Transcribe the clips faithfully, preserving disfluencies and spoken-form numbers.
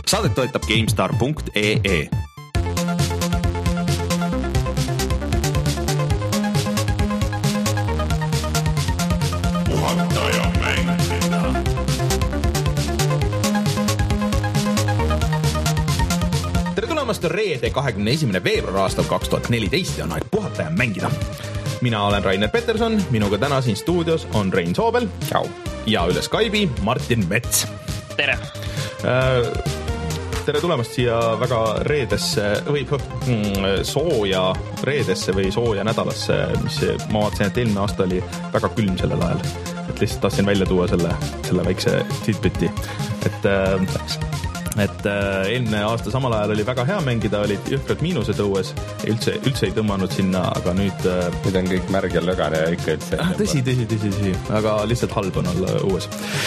Saadet toetab GameStar punkt ee. Reede kahekümne esimene veebruar aastal kaks tuhat neliteist ja on aeg puhata ja mängida. Mina olen Rainer Peterson, minuga täna siin stuudios on Rein Soobel Ciao. Ja üle Skype'i Martin Mets. Tere! Tere tulemast siia väga reedesse või sooja reedesse või sooja nädalasse, mis ma vaatasin, et eelmine aasta oli väga külm sellel ajal. Et lihtsalt tahtsin välja tuua selle, selle väikse tidbiti. Et... et eelmine aasta samal ajal oli väga hea mängida, olid jõhkrad miinused õues, üldse, üldse ei tõmmanud sinna, aga nüüd... Nüüd on kõik märg ja lõgane ja ikka üldse... Ah, tõsi, tõsi, tõsi, tõsi, aga lihtsalt halb on olla õues.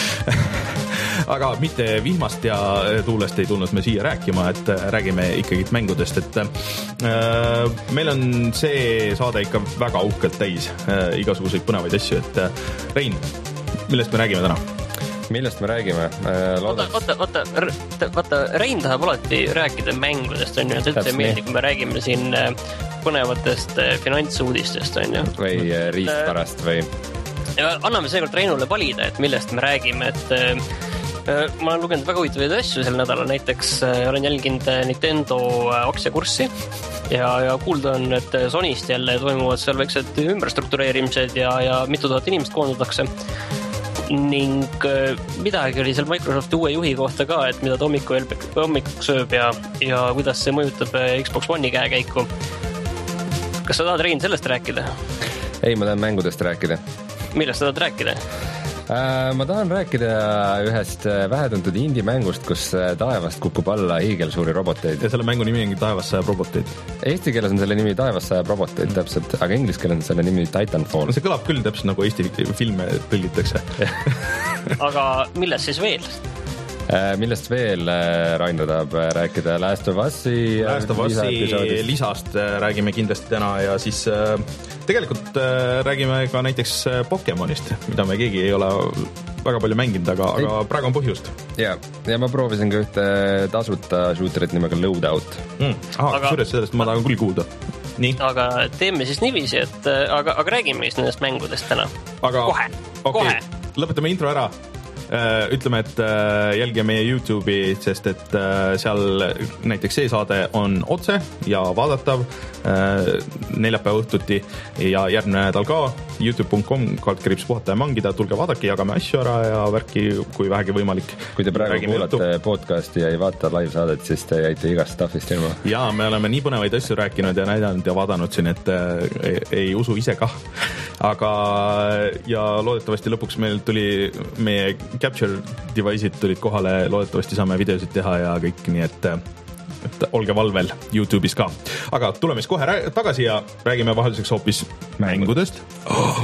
Aga mitte vihmast ja tuulest ei tulnud me siia rääkima, et räägime ikkagi mängudest, et äh, meil on see saade ikka väga uhkelt täis äh, igasuguseid põnevaid asju, et äh, Rein, millest me räägime täna? Millest me räägime? Vaata, vaata, vaata, vaata, Rein tahab alati rääkida mängudest, on ju, et üldse meeldi, kui me räägime siin põnevatest finantsuudistest, on ju. Või riistvarast või... Ja anname seekord Reinule valida, et millest me räägime, et ma olen lugenud väga huvitavaid asju sel nädalal, näiteks olen jälginud Nintendo aktsiakurssi ja, ja kuulda on, et Sonyst jälle toimuvad seal väiksed ümberstruktureerimised ja, ja mitu tuhat inimest koondatakse. Ning midagi oli seal Microsofti uue juhi kohta ka, et mida ta hommiku, hommikuks sööb ja, ja kuidas see mõjutab Xbox One'i käekäiku. Kas sa tahad, Rein, sellest rääkida? Ei, ma tahan mängudest rääkida. Millest sa tahad rääkida? Äh, ma tahan rääkida ühest vähetuntud indie-mängust, kus taevast kukub alla hiigelsuuri roboteid. Ja selle mängu nimi ongi Taevas sajab roboteid. Eesti keeles on selle nimi Taevas sajab roboteid täpselt, aga inglise keeles on selle nimi Titanfall. No see kõlab küll täpselt nagu Eesti filme tõlgitakse. Aga millest siis veel? Äh, millest veel Rainer tahab rääkida? Last of Us'i Last of Us'i lisast räägime kindlasti täna ja siis tegelikult räägime ka näiteks Pokemonist, mida me keegi ei ole väga palju mänginud, aga, aga praegu on põhjust. Ja, ja ma proovisin ka ühte tasuta shooterit nimega Loadout. Mm. Aha, aga... suurest sellest ma tahan küll kuulda. Nii. Aga teeme siis niiviisi, et aga, aga räägime siis nendest mängudest täna. Aga... Kohe, okay. kohe. Lõpetame intro ära. Ütleme, et jälgige meie YouTube'i, sest et seal näiteks see saade on otse ja vaadatav neljapäeva õhtuti ja järgmine nädal ka youtube punkt com kaldkriips puhata ja mangida, tulge vaadake, jagame asju ära ja värki, kui vähegi võimalik. Kui te praegu räägime kuulate juttu. Podcasti ja ei vaata live saadet, siis te jäite igast stuffist ilma. Ja me oleme nii põnevaid asju rääkinud ja näidanud ja vaadanud siin, et ei, ei usu ise kah. Aga ja loodetavasti lõpuks meil tuli meie capture device'id tulid kohale, loodetavasti saame videosid teha ja kõik, nii et, et olge valvel YouTube'is ka. Aga tuleme siis kohe rää- tagasi ja räägime vahelduseks hoopis mängudest. Oh.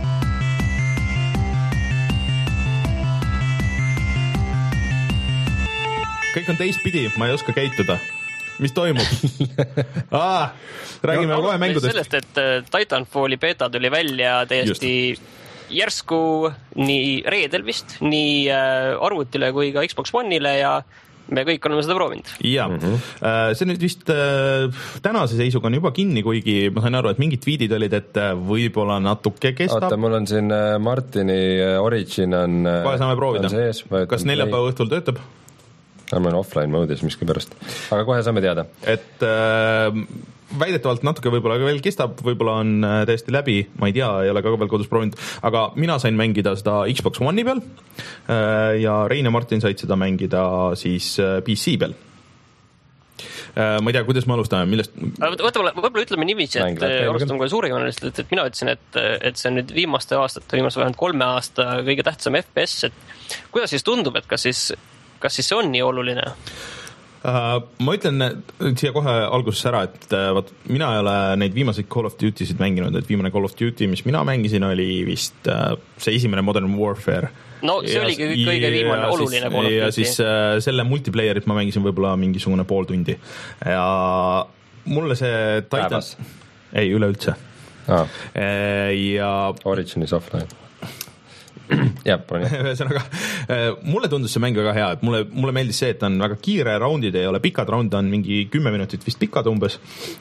Kõik on teistpidi, ma ei oska käituda. Mis toimub? ah, räägime no, kohe mängudest. Sellest, et Titanfalli beta tuli välja täiesti... Just. Järsku nii reedel vist, nii arvutile kui ka Xbox One'ile ja me kõik oleme seda proovinud. Ja, mm-hmm. see nüüd vist tänase seisuga on juba kinni, kuigi ma sain aru, et mingid tweetid olid, et võib-olla natuke kestab. Oota, mul on siin Martini Origin on... Kohe saame proovida. Sees, kas neljapäeva õhtul töötab? Ma olen offline mode'is miskipärast. Aga kohe saame teada. Et... Äh, väidetavalt natuke võib-olla veel kestab, võib-olla on täiesti läbi, ma ei tea, ei ole ka veel kodus proovinud, aga mina sain mängida seda Xbox One'i peal ja Rein ja Martin said seda mängida siis P C peal. Ma ei tea, kuidas me alustame, millest... Võtta, võib-olla ütleme niiviisi, et alustame kohe suurejoonelist, et mina ütlesin, et, et see on nüüd viimaste aastate, viimaste vähemalt kolme aasta kõige tähtsam F P S, et kuidas siis tundub, et kas siis, kas siis see on nii oluline? Uh, ma ütlen siia kohe alguses ära, et vaat, mina ei ole neid viimaseid Call of Duty'sid mänginud, et viimane Call of Duty, mis mina mängisin, oli vist uh, see esimene Modern Warfare. No see ja, oligi kõige viimane oluline siis, Call of Duty. Ja siis uh, selle multiplayerit ma mängisin võib-olla mingisugune pool tundi. Ja mulle see Titan... Päevas? Ei, üleüldse. Ah. Ja... Originis offline. jah, palun. Ühesõnaga, mulle tundus see mäng väga hea, et mulle, mulle meeldis see, et on väga kiire, raundid ei ole pikad, raund on mingi kümme minutit vist pikad umbes.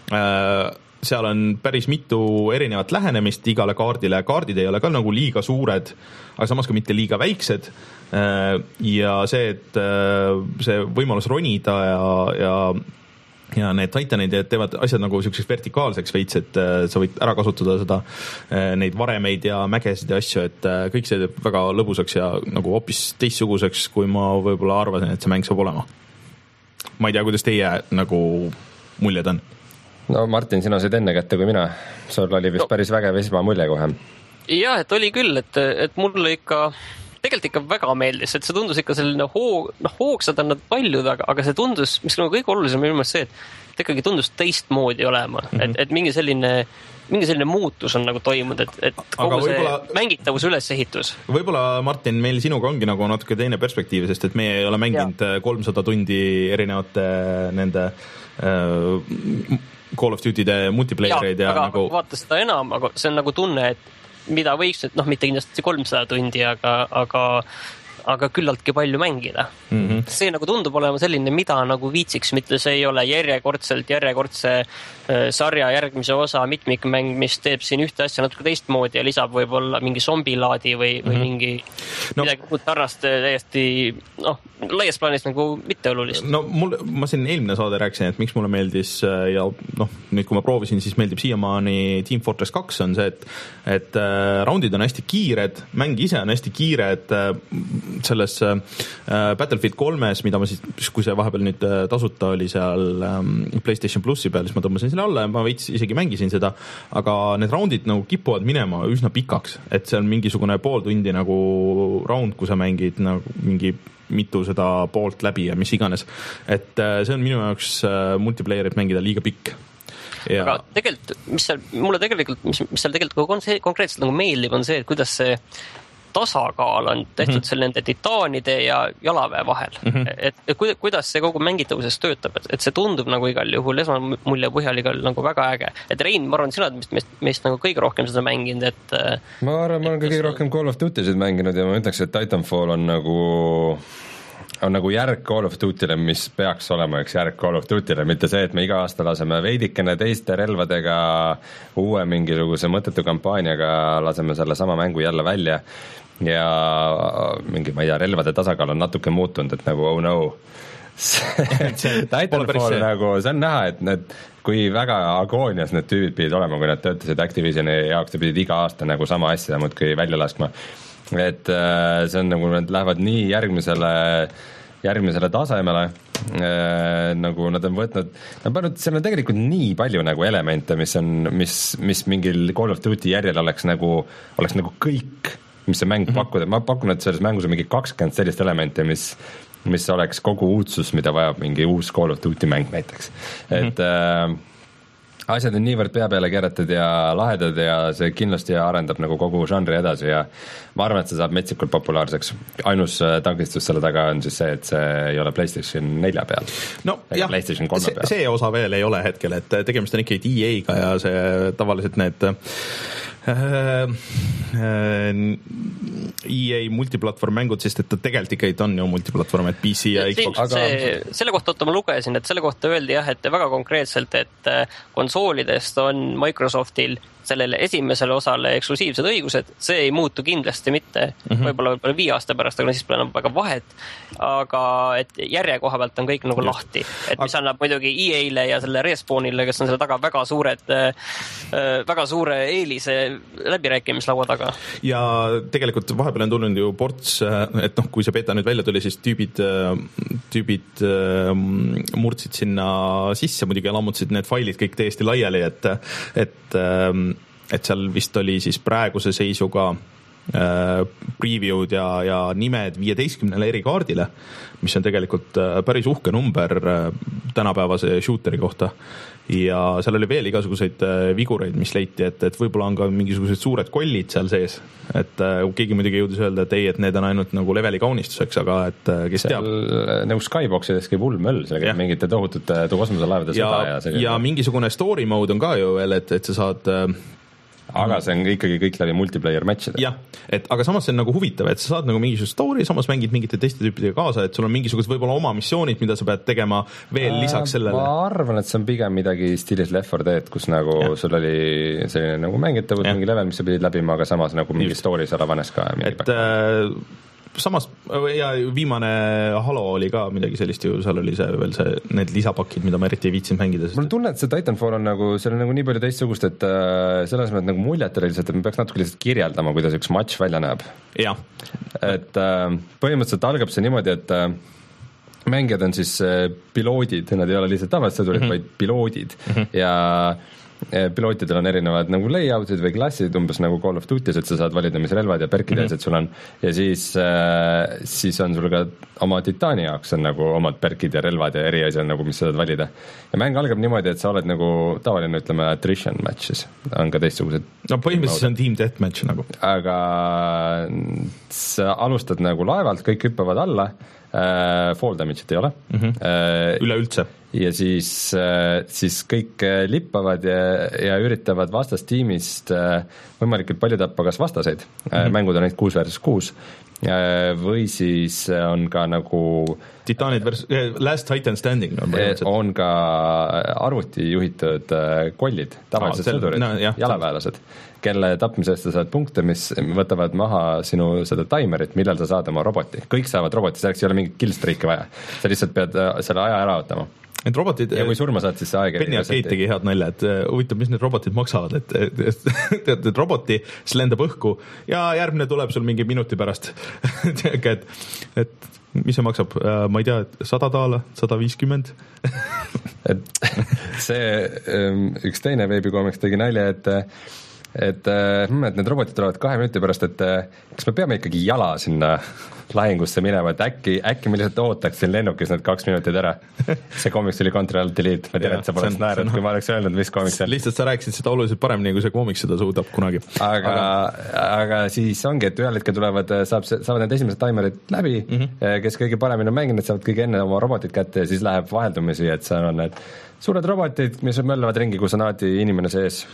Seal on päris mitu erinevat lähenemist igale kaardile, kaardid ei ole ka nagu liiga suured, aga samas ka mitte liiga väiksed. Ja see, et see võimalus ronida ja, ja ja need titanid teevad asjad nagu selliseks vertikaalseks veits, et sa võid ära kasutada seda, neid varemeid ja mägesid ja asju, et kõik see teeb väga lõbusaks ja nagu hoopis teistsuguseks, kui ma võib-olla arvasin, et see mäng saab olema. Ma ei tea, kuidas teie nagu muljed on? No Martin, sina said enne kätte kui mina. Sul oli vist no. päris vägev esma mulje kohe. Jah, et oli küll, et, et mulle ikka tegelikult ikka väga meeldis, et see tundus ikka selline hoog, noh, hoogsad on nad paljud, aga, aga see tundus, mis nagu kõige olulisem minu meelest see, et ikkagi tundus teistmoodi olema, mm -hmm. et, et mingi selline mingi selline muutus on nagu toimunud, et, et kogu see mängitavus ülesehitus. Võib-olla, Martin, meil sinuga ongi nagu natuke teine perspektiiv, sest et meie ei ole mänginud ja. kolmsada tundi erinevate nende äh, Call of Duty'de multiplayereid ja, ja aga nagu vaata seda enam, aga see on nagu tunne, et mida võiks, et noh, mitte kindlasti kolmsada tundi, aga, aga, aga küllaltki palju mängida. Mm-hmm. See nagu tundub olema selline, mida nagu viitsiks, mitte see ei ole järjekordselt järjekordse sarja järgmise osa mitmikmäng, mis teeb siin ühte asja natuke teistmoodi ja lisab võib-olla mingi zombilaadi või, või mm-hmm. mingi no, midagi muud tarnast täiesti, noh, laias plaanis nagu mitte olulist. No mul, ma siin eelmine saade rääkisin, et miks mulle meeldis ja noh, nüüd kui ma proovisin, siis meeldib siiamaani Team Fortress kaks on see, et, et äh, raundid on hästi kiired, mäng ise on hästi kiire, et äh, selles äh, Battlefield kolmes, mida ma siis, kui see vahepeal nüüd tasuta oli seal ähm, PlayStation Plussi peal, siis ma tõmbasin selle alla ja ma veits isegi mängisin seda, aga need raundid nagu kipuvad minema üsna pikaks, et see on mingisugune pool tundi nagu raund, kui sa mängid nagu mingi mitu seda poolt läbi ja mis iganes. Et see on minu jaoks multiplayerit mängida liiga pikk. Ja aga tegelikult, mis seal, mulle tegelikult, mis, mis seal tegelikult konkreetselt nagu meeldib, on see, et kuidas see tasakaal on tehtud mm -hmm. selle nende titaanide ja jalaväe vahel. Mm -hmm. et, et kuidas see kogu mängitavuses töötab, et, et see tundub nagu igal juhul esmamulje põhjal igal nagu väga äge. Et Rein, ma arvan, sina oled meist, meist nagu kõige rohkem seda mänginud, et ma arvan, ma olen kõige rohkem Call of Duty'sid mänginud ja ma ütleks, et Titanfall on nagu on nagu järg Call of Duty'le, mis peaks olema üks järg Call of Duty'le, mitte see, et me iga aasta laseme veidikene teiste relvadega uue mingisuguse mõttetu kampaaniaga laseme selle sama mängu jälle välja ja mingi, ma ei tea, relvade tasakaal on natuke muutunud, et nagu oh no Titanfall nagu, see on näha, et need, kui väga agoonias need tüübid pidid olema, kui nad töötasid Activisioni jaoks, nad pidid iga aasta nagu sama asja muudkui välja laskma. Et see on nagu, nad lähevad nii järgmisele järgmisele tasemele äh, nagu nad on võtnud, nad pannud, seal on tegelikult nii palju nagu elemente, mis on, mis, mis mingil Call of Duty järjel oleks nagu, oleks nagu kõik, mis see mäng mm-hmm. pakkuda, ma pakun, et selles mängus on mingi kakskümmend sellist elemente, mis mis oleks kogu uudsus, mida vajab mingi uus Call of Duty mäng näiteks. Mm-hmm. Et äh, asjad on niivõrd pea peale keeratud ja lahedad ja see kindlasti arendab nagu kogu žanri edasi ja ma arvan, et see saab metsikult populaarseks. Ainus takistus selle taga on siis see, et see ei ole PlayStation nelja peal. No jah, see, see osa veel ei ole hetkel, et tegemist on ikkagi E A-ga ja see tavaliselt need äh, äh, E A multiplatvorm mängud, sest et ta tegelikult ikkagi on ju multiplatvorm, et P C ja Xbox. Aga see, selle kohta, oota, ma lugesin, et selle kohta öeldi jah, et väga konkreetselt, et konsoolidest on Microsoftil sellele esimesele osale eksklusiivsed õigused, see ei muutu kindlasti mitte, mm-hmm. võib-olla, võib-olla viie aasta pärast, aga siis pole enam väga vahet, aga et järje koha pealt on kõik nagu Just. lahti, et mis annab muidugi E A-le ja selle Respawnile, kes on selle taga väga suured, väga suure eelise läbirääkimislaua taga. Ja tegelikult vahepeal on tulnud ju ports, et noh, kui see beta nüüd välja tuli, siis tüübid, tüübid murdsid sinna sisse, muidugi lammutasid need failid kõik täiesti laiali, et, et et seal vist oli siis praeguse seisuga äh, preview'd ja, ja nimed viieteistkümnele eri kaardile, mis on tegelikult äh, päris uhke number äh, tänapäevase shooteri kohta. Ja seal oli veel igasuguseid äh, vigureid, mis leiti, et, et võib-olla on ka mingisugused suured kollid seal sees. Et äh, keegi muidugi jõudis öelda, et ei, et need on ainult nagu leveli kaunistuseks, aga et äh, kes seal teab. Nagu Skyboxides käib hull möll, seal käib mingite tohutute kosmoselaevade ja, sõda. Ja, ja mingisugune story mode on ka ju veel, et, et sa saad äh, aga see on ikkagi kõik läbi multiplayer match'ide. jah, et aga samas see on nagu huvitav, et sa saad nagu mingisugust story, samas mängid mingite teiste tüüpidega kaasa, et sul on mingisugused võib-olla oma missioonid, mida sa pead tegema veel lisaks sellele. Ma arvan, et see on pigem midagi stiilis Left four Dead, kus nagu ja. sul oli selline nagu mängitavud, mingi level, mis sa pidid läbima, aga samas nagu mingi Just. story seal avanes ka. Et äh, samas, ja viimane Halo oli ka midagi sellist ju, seal oli see veel see, need lisapakid, mida ma eriti ei viitsinud mängida. Mul tunne, et see Titanfall on nagu, seal on nagu nii palju teistsugust, et äh, selles mõttes nagu muljetele lihtsalt, et me peaks natuke lihtsalt kirjeldama, kuidas üks matš välja näeb. jah. Et äh, põhimõtteliselt algab see niimoodi, et äh, mängijad on siis äh, piloodid, nad ei ole lihtsalt tavalised sõdurid mm, -hmm. vaid piloodid mm -hmm. ja pilootidel on erinevad nagu layout'id või klassid, umbes nagu Call of Duty's, et sa saad valida, mis relvad ja perkid mm -hmm. sul on, ja siis äh, siis on sul ka oma titaani jaoks on nagu omad perkid ja relvad ja eri asi on nagu, mis sa saad valida. Ja mäng algab niimoodi, et sa oled nagu tavaline, ütleme, attrition matches, on ka teistsugused. No põhimõtteliselt see on team deathmatch nagu. Aga sa alustad nagu laevalt, kõik hüppavad alla, äh, fall damage'it ei ole mm. -hmm. Äh, üleüldse. Ja siis, siis kõik lippavad ja, ja üritavad vastastiimist võimalikult palju tappa kas vastaseid mm-hmm. mängud on neid kuus versus kuus või siis on ka nagu Titanid versus Last Titan Standing on, on ka arvuti juhitud kollid, tavalised ah, sõdurid, no, jalaväelased, kelle tapmise eest sa saad punkte, mis võtavad maha sinu seda timerit, millal sa saad oma roboti. Kõik saavad roboti, selleks ei ole mingit killstreak'i vaja. Sa lihtsalt pead selle aja ära ootama. Et robotid, ja kui surma saad, siis see aeg Penny Arcade tegi head nalja, et huvitav, mis need robotid maksavad, et, et, et, et, et roboti siis lendab õhku ja järgmine tuleb sul mingi minuti pärast et, et mis see maksab, ma ei tea, sada daala, sada viiskümmend et see üks teine veebikomiks tegi nalja, et et, et need robotid tulevad kahe minuti pärast, et kas me peame ikkagi jala sinna lahingusse minema, et äkki, äkki me lihtsalt ootaks siin lennukis need kaks minutit ära. See komiks oli Control Delete, ma tean, et sa poleks naerad, kui ma oleks öelnud, mis komiks on. Lihtsalt sa rääkisid seda oluliselt paremini, kui see komiks seda suudab kunagi. Aga, aga... aga siis ongi, et ühel hetkel tulevad, saab, saavad need esimesed timerid läbi mm, -hmm. kes kõige paremini on mänginud, saavad kõige enne oma robotid kätte ja siis läheb vaheldumisi, et seal on need suured robotid, mis möllavad ringi, kus on alati inimene sees.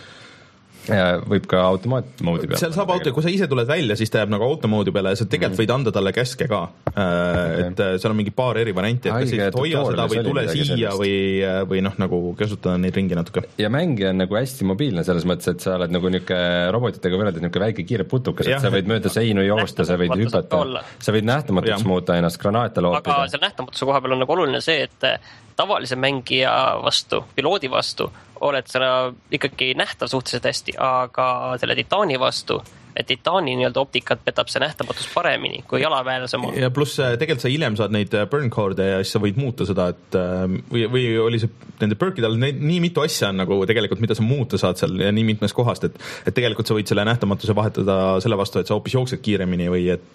Ja võib ka automaatmoodi peale. Seal saab auto, kui sa ise tuled välja, siis ta jääb nagu automoodi peale ja sa tegelikult võid anda talle käske ka. Okay. Et seal on mingi paar eri varianti, et kas siis hoia seda või tule siia või, või noh, nagu kasutada neid ringi natuke. Ja mängija on nagu hästi mobiilne selles mõttes, et sa oled nagu niuke robotitega võrreldes niuke väike kiire putukas, et sa võid mööda seinu joosta, sa võid hüpata, sa võid nähtamatuks muuta ennast, granaate loopida. Aga seal nähtamatuse koha peal on nagu oluline see, et tavalise mängija vastu, piloodi vastu oled sa ikkagi nähtav suhteliselt hästi, aga selle Titaani vastu, et Titaani nii-öelda optikat petab see nähtamatus paremini kui jalaväelase oma. Ja pluss tegelikult sa hiljem saad neid burn card'e ja siis sa võid muuta seda, et või, või oli see nende perkide all nii mitu asja on nagu tegelikult, mida sa muuta saad seal ja nii mitmest kohast, et, et tegelikult sa võid selle nähtamatuse vahetada selle vastu, et sa hoopis jooksed kiiremini või et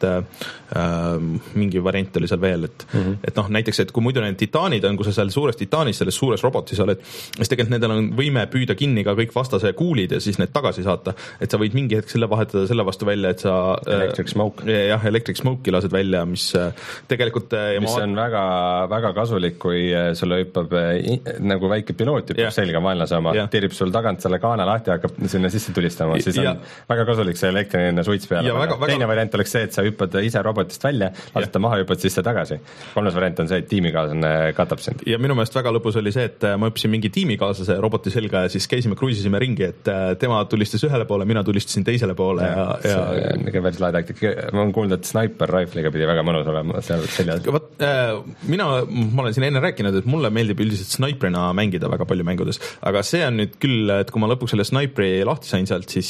äh, mingi variant oli seal veel, et, mm -hmm. et noh, näiteks, et kui muidu need titaanid on, kui sa seal suures titaanis, selles suures robotis oled, siis tegelikult nendel on võime püüda kinni ka kõik vastase kuulid ja siis need tagasi saata, et sa võid mingi hetk selle vahetada selle vastu välja, et sa Electric Smoke. Jah, Electric Smoke'i lased välja, mis tegelikult mis ma... on väga, väga kasulik, kui sulle hüppab nagu väike piloot hüppab selga vaenlase oma, tirib sul tagant selle kaana lahti ja hakkab sinna sisse tulistama, siis ja. on väga kasulik see elektriline suits peale. Väga, väga... Teine variant oleks see, et sa hüppad ise robotist välja, lased ta maha, hüppad sisse tagasi. Kolmas variant on see, et tiimikaaslane katab sind. Ja minu meelest väga lõpus oli see, et ma hüppasin mingi tiimikaaslase roboti selga ja siis käisime, kruisisime ringi, et tema tulistas ühele poole, mina tulistasin teisele poole ja, ja see on ikka päris lahe taktik. Ma olen kuulnud, et sniper rifle'iga pidi väga mõnus olema seal seljas. Võt, äh, mina, ma olen siin enne rääkinud, et mulle meeldib üldiselt sniperina mängida väga palju mängudes, aga see on nüüd küll, et kui ma lõpuks selle sniperi lahti sain sealt, siis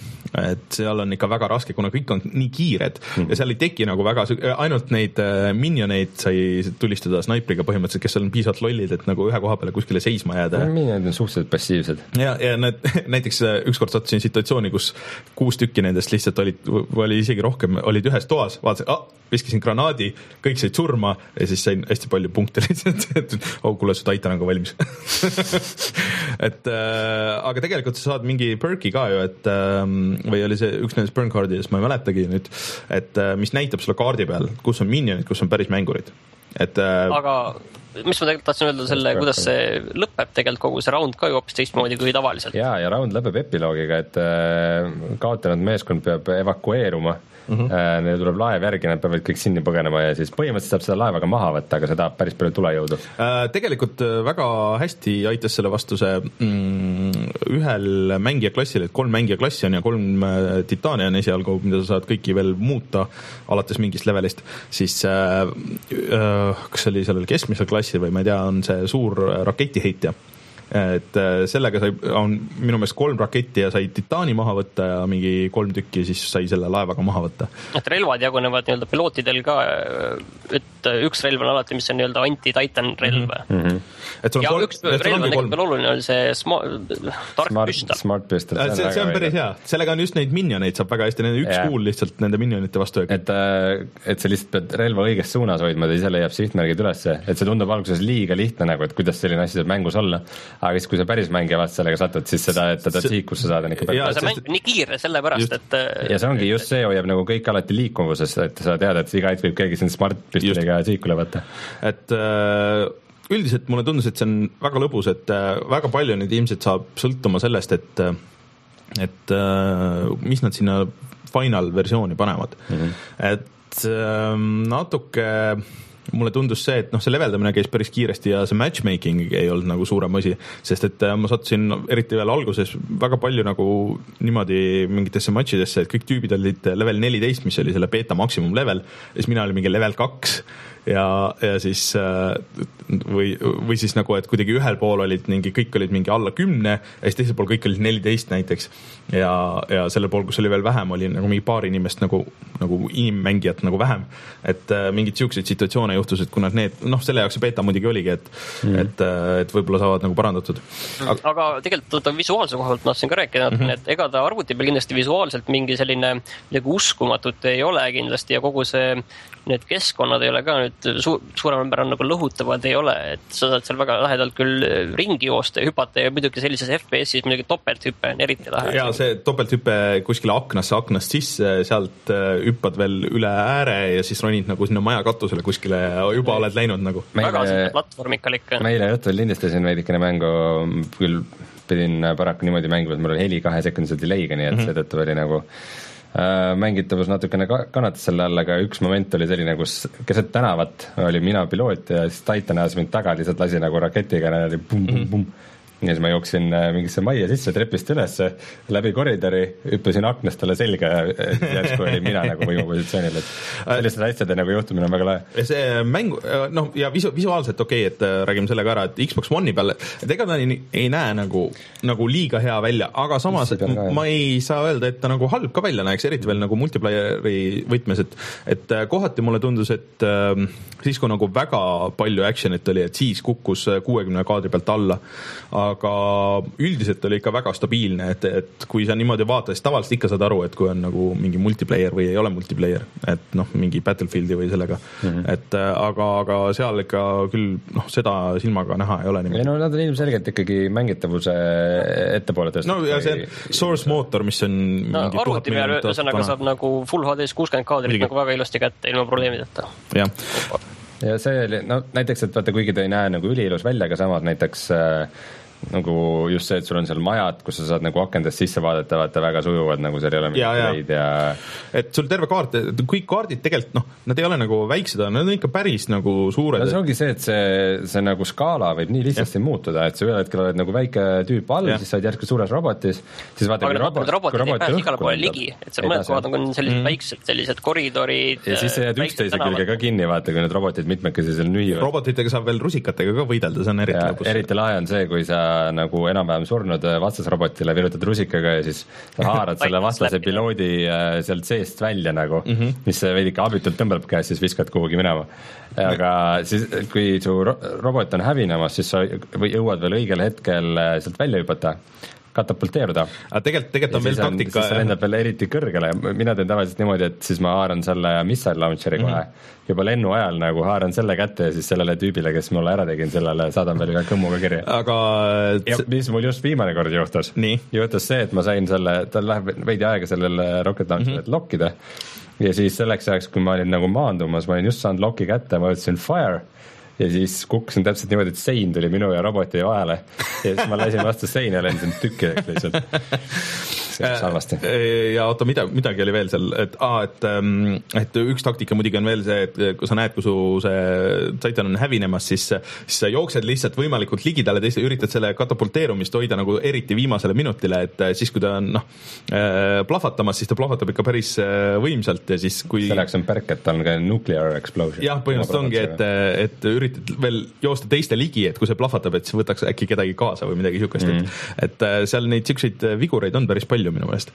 et seal on ikka väga raske, kuna kõik on nii kiired mm. ja seal ei teki nagu väga, ainult neid minioneid sai tulistada sniperiga põhimõtteliselt, kes seal on piisavalt lollid, et nagu ühe koha peale kuskile seisma jääda. Minionid on suhteliselt passiivsed. Ja, ja need, näiteks ükskord sattusin situatsiooni, kus kuus tükki nendest lihtsalt olid, oli isegi rohkem, olid ühes toas, vaatasin, ah, viskisin granaadi, kõik said surma ja siis sain hästi palju punkte lihtsalt, et oh, kuule, su Titan on ka valmis. et äh, aga tegelikult sa saad mingi perki ka ju, et äh, või oli see üks nendest burn card'idest, ma ei mäletagi nüüd, et äh, mis näitab sulle kaardi peal, kus on minionid, kus on päris mängurid. Et, äh, aga mis ma tegelikult tahtsin öelda selle, kuidas see lõpeb tegelikult kogu see round ka ju hoopis teistmoodi kui tavaliselt. Jaa, ja round lõpeb epiloogiga, et kaotanud meeskond peab evakueeruma. Mm-hmm. Neil tuleb laev järgi, nad peavad kõik sinni põgenema ja siis põhimõtteliselt saab seda laeva ka maha võtta, aga see tahab päris palju tulejõudu. Tegelikult väga hästi aitas selle vastu see mm, ühel mängijaklassil, et kolm mängijaklassi on ja kolm titaani on esialgu, mida sa saad kõiki veel muuta alates mingist levelist, siis äh, kas see oli sellel keskmisel klassil või ma ei tea, on see suur raketiheitja. Et sellega sai, on minu meelest kolm raketti ja sai titaani maha võtta ja mingi kolm tükki siis sai selle laevaga maha võtta. Et relvad jagunevad nii-öelda pilootidel ka, et üks relv on alati, mis on nii-öelda anti-titan relv. Mm-hmm. Et ja kolm, üks relv on tegelikult veel oluline, on see sma, tark smart, püstal. Smart püstal. See, see, see on päris hea. Sellega on just neid minioneid saab väga hästi, nende üks yeah. kuul lihtsalt nende minionite vastu. Et, et sa lihtsalt pead relva õiges suunas hoidma, ta ise leiab sihtmärgid ülesse. Et see tundub alguses liiga lihtne, nagu, et kuidas selline asi saab mängus olla. Aga siis, kui sa päris mängija vast sellega satud, siis seda, et ta tsiikusse saada on ikka päris. See mäng nii kiire sellepärast, just, et... Ja see ongi just see, hoiab nagu kõik alati liikuvuses, et sa tead, et iga hetk võib keegi siin smart-püstoliga tsiikule võtta. Et üldiselt mulle tundus, et see on väga lõbus, et väga palju nüüd ilmselt saab sõltuma sellest, et, et mis nad sinna final versiooni panevad. Mm-hmm. Et natuke... mulle tundus see, et noh, see leveldamine käis päris kiiresti ja see matchmaking ei olnud nagu suurem asi, sest et ma sattusin eriti veel alguses väga palju nagu niimoodi mingitesse matchidesse, et kõik tüübid olid level neliteist, mis oli selle beta maksimum level, ja siis mina olin mingi level kaks ja, ja siis või, või siis nagu, et kuidagi ühel pool olid mingi, kõik olid mingi alla kümne ja siis teisel pool kõik olid neliteist näiteks ja, ja sellel pool, kus oli veel vähem, oli nagu mingi paar inimest nagu, nagu inimmängijat nagu vähem, et mingid siukseid situatsioone juhtus, et kuna need, noh, selle jaoks see beta muidugi oligi, et, mm. et, et võib-olla saavad nagu parandatud. Aga, aga tegelikult visuaalse kohalt ma tahtsin ka rääkida, mm-hmm. et ega ta arvuti peal kindlasti visuaalselt mingi selline nagu uskumatut ei ole kindlasti ja kogu see, need keskkonnad ei ole ka nüüd su- suuremal määral nagu lõhutavad ei ole, et sa saad seal väga lahedalt küll ringi joosta ja hüpata ja muidugi sellises F P S-is muidugi topelthüppe on eriti lahe. Ja see topelthüppe kuskile aknasse, aknast sisse, sealt hüppad veel üle ääre ja siis ronid nagu sinna maja katusele kuskile ja juba oled läinud nagu. Väga seda platvormikal ikka. Ma eile õhtul lindistasin veidikene mängu, küll pidin paraku niimoodi mängima, et mul oli heli kahe sekundise delay'ga, nii et mm-hmm. seetõttu oli nagu äh, mängitavus natukene kanatas selle all, aga üks moment oli selline, kus keset tänavat oli mina piloot ja siis Titan ajas mind taga, lihtsalt lasi nagu raketiga ja oli pum, pum, pum. Ja siis ma jooksin mingisse majja sisse, trepist üles, läbi koridori, hüppasin aknast talle selga ja järsku oli mina nagu võimupositsioonil, et sellised asjade nagu juhtumine on väga lahe. Ja see mäng, noh, ja visu, visuaalselt okei, okay, et räägime sellega ära, et Xbox One'i peal, et ega ta ei, ei näe nagu, nagu liiga hea välja, aga samas ma ei saa öelda, et ta nagu halb ka välja näeks, eriti veel nagu multiplayeri võtmes, et, et kohati mulle tundus, et äh, siis kui nagu väga palju actionit oli, et siis kukkus kuuekümne kaadri pealt alla, aga üldiselt oli ikka väga stabiilne, et, et kui sa niimoodi vaatad, siis tavaliselt ikka saad aru, et kui on nagu mingi multiplayer või ei ole multiplayer, et noh, mingi Battlefieldi või sellega, mm-hmm. et aga, aga seal ikka küll noh, seda silmaga näha ei ole niimoodi. Ei no nad on ilmselgelt ikkagi mängitavuse ettepoole tõstud. No ja see Source Motor, mis on no, arvuti peal ühesõnaga saab nagu Full H D-s kuuskümmend kaadrit Ligi. Nagu väga ilusti kätte ilma probleemideta. Jah. Ja see oli, no näiteks, et vaata, kuigi ta ei näe nagu üliilus välja, aga samas näiteks äh, nagu just see, et sul on seal majad, kus sa saad nagu akendest sisse vaadata, vaata väga sujuvad, nagu seal ei ole ja, mingit ja. ja et sul terve kaart, kõik kaardid tegelikult, noh, nad ei ole nagu väiksed, nad on ikka päris nagu suured. No see ongi see, et see, see nagu skaala võib nii lihtsasti ja. muutuda, et sa ühel hetkel oled nagu väike tüüp all, ja. siis sa oled järsku suures robotis, siis vaata, aga robot, robotid ei pääse igale poole ligi, et seal mõned kohad on sellised mm. väiksed, sellised koridorid ja siis sa jääd üksteise külge ka kinni, vaata, kui need robotid mitmekesi seal nühivad. Robotitega saab veel rusikatega ka võidelda, see on eriti lõbus. Eriti lahe on see, kui sa nagu enam surnud vastasrobotile, virutad rusikaga ja siis haarad selle vastase piloodi sealt seest välja nagu, mm-hmm. mis veidike abitult tõmbab käes, siis viskad kuhugi minema. Aga siis, kui su robot on hävinemas, siis sa jõuad veel õigel hetkel sealt välja hüpata, katapulteeruda. Aga tegelikult, tegelikult on veel taktika. Siis sa lendab veel eriti kõrgele. Mina teen tavaliselt niimoodi, et siis ma haaran selle missile launcheri kohe. Mm-hmm. Juba lennu ajal nagu haaran selle kätte ja siis sellele tüübile, kes mulle ära tegin, sellele saadan veel kõmmuga kirja. Aga... Ja mis mul just viimane kord juhtus? Nii? Juhtus see, et ma sain selle, tal läheb veidi aega sellele rocket launcherile mm-hmm. lokkida. Ja siis selleks ajaks, kui ma olin nagu maandumas, ma olin just saanud lokki kätte, ma ütlesin fire ja siis kukkusin täpselt niimoodi, et sein tuli minu ja roboti vahele ja siis ma lasin vastu seina ja lendasin tükkideks lihtsalt. Salvasti. Ja oota, mida, midagi oli veel seal, et, aa, et, et üks taktika muidugi on veel see, et kui sa näed, kui su see Titan on hävinemas, siis, siis sa jooksed lihtsalt võimalikult ligidale, teist üritad selle katapulteerumist hoida nagu eriti viimasele minutile, et siis kui ta on noh, plahvatamas, siis ta plahvatab ikka päris võimsalt ja siis kui... Selleks on pärk, et on ka nuclear explosion. Jah, põhimõtteliselt ongi, et, et üritad veel joosta teiste ligi, et kui see plahvatab, et siis võtaks äkki kedagi kaasa või midagi sihukest, mm. et, et seal neid siukseid vigureid on päris palju minu meelest.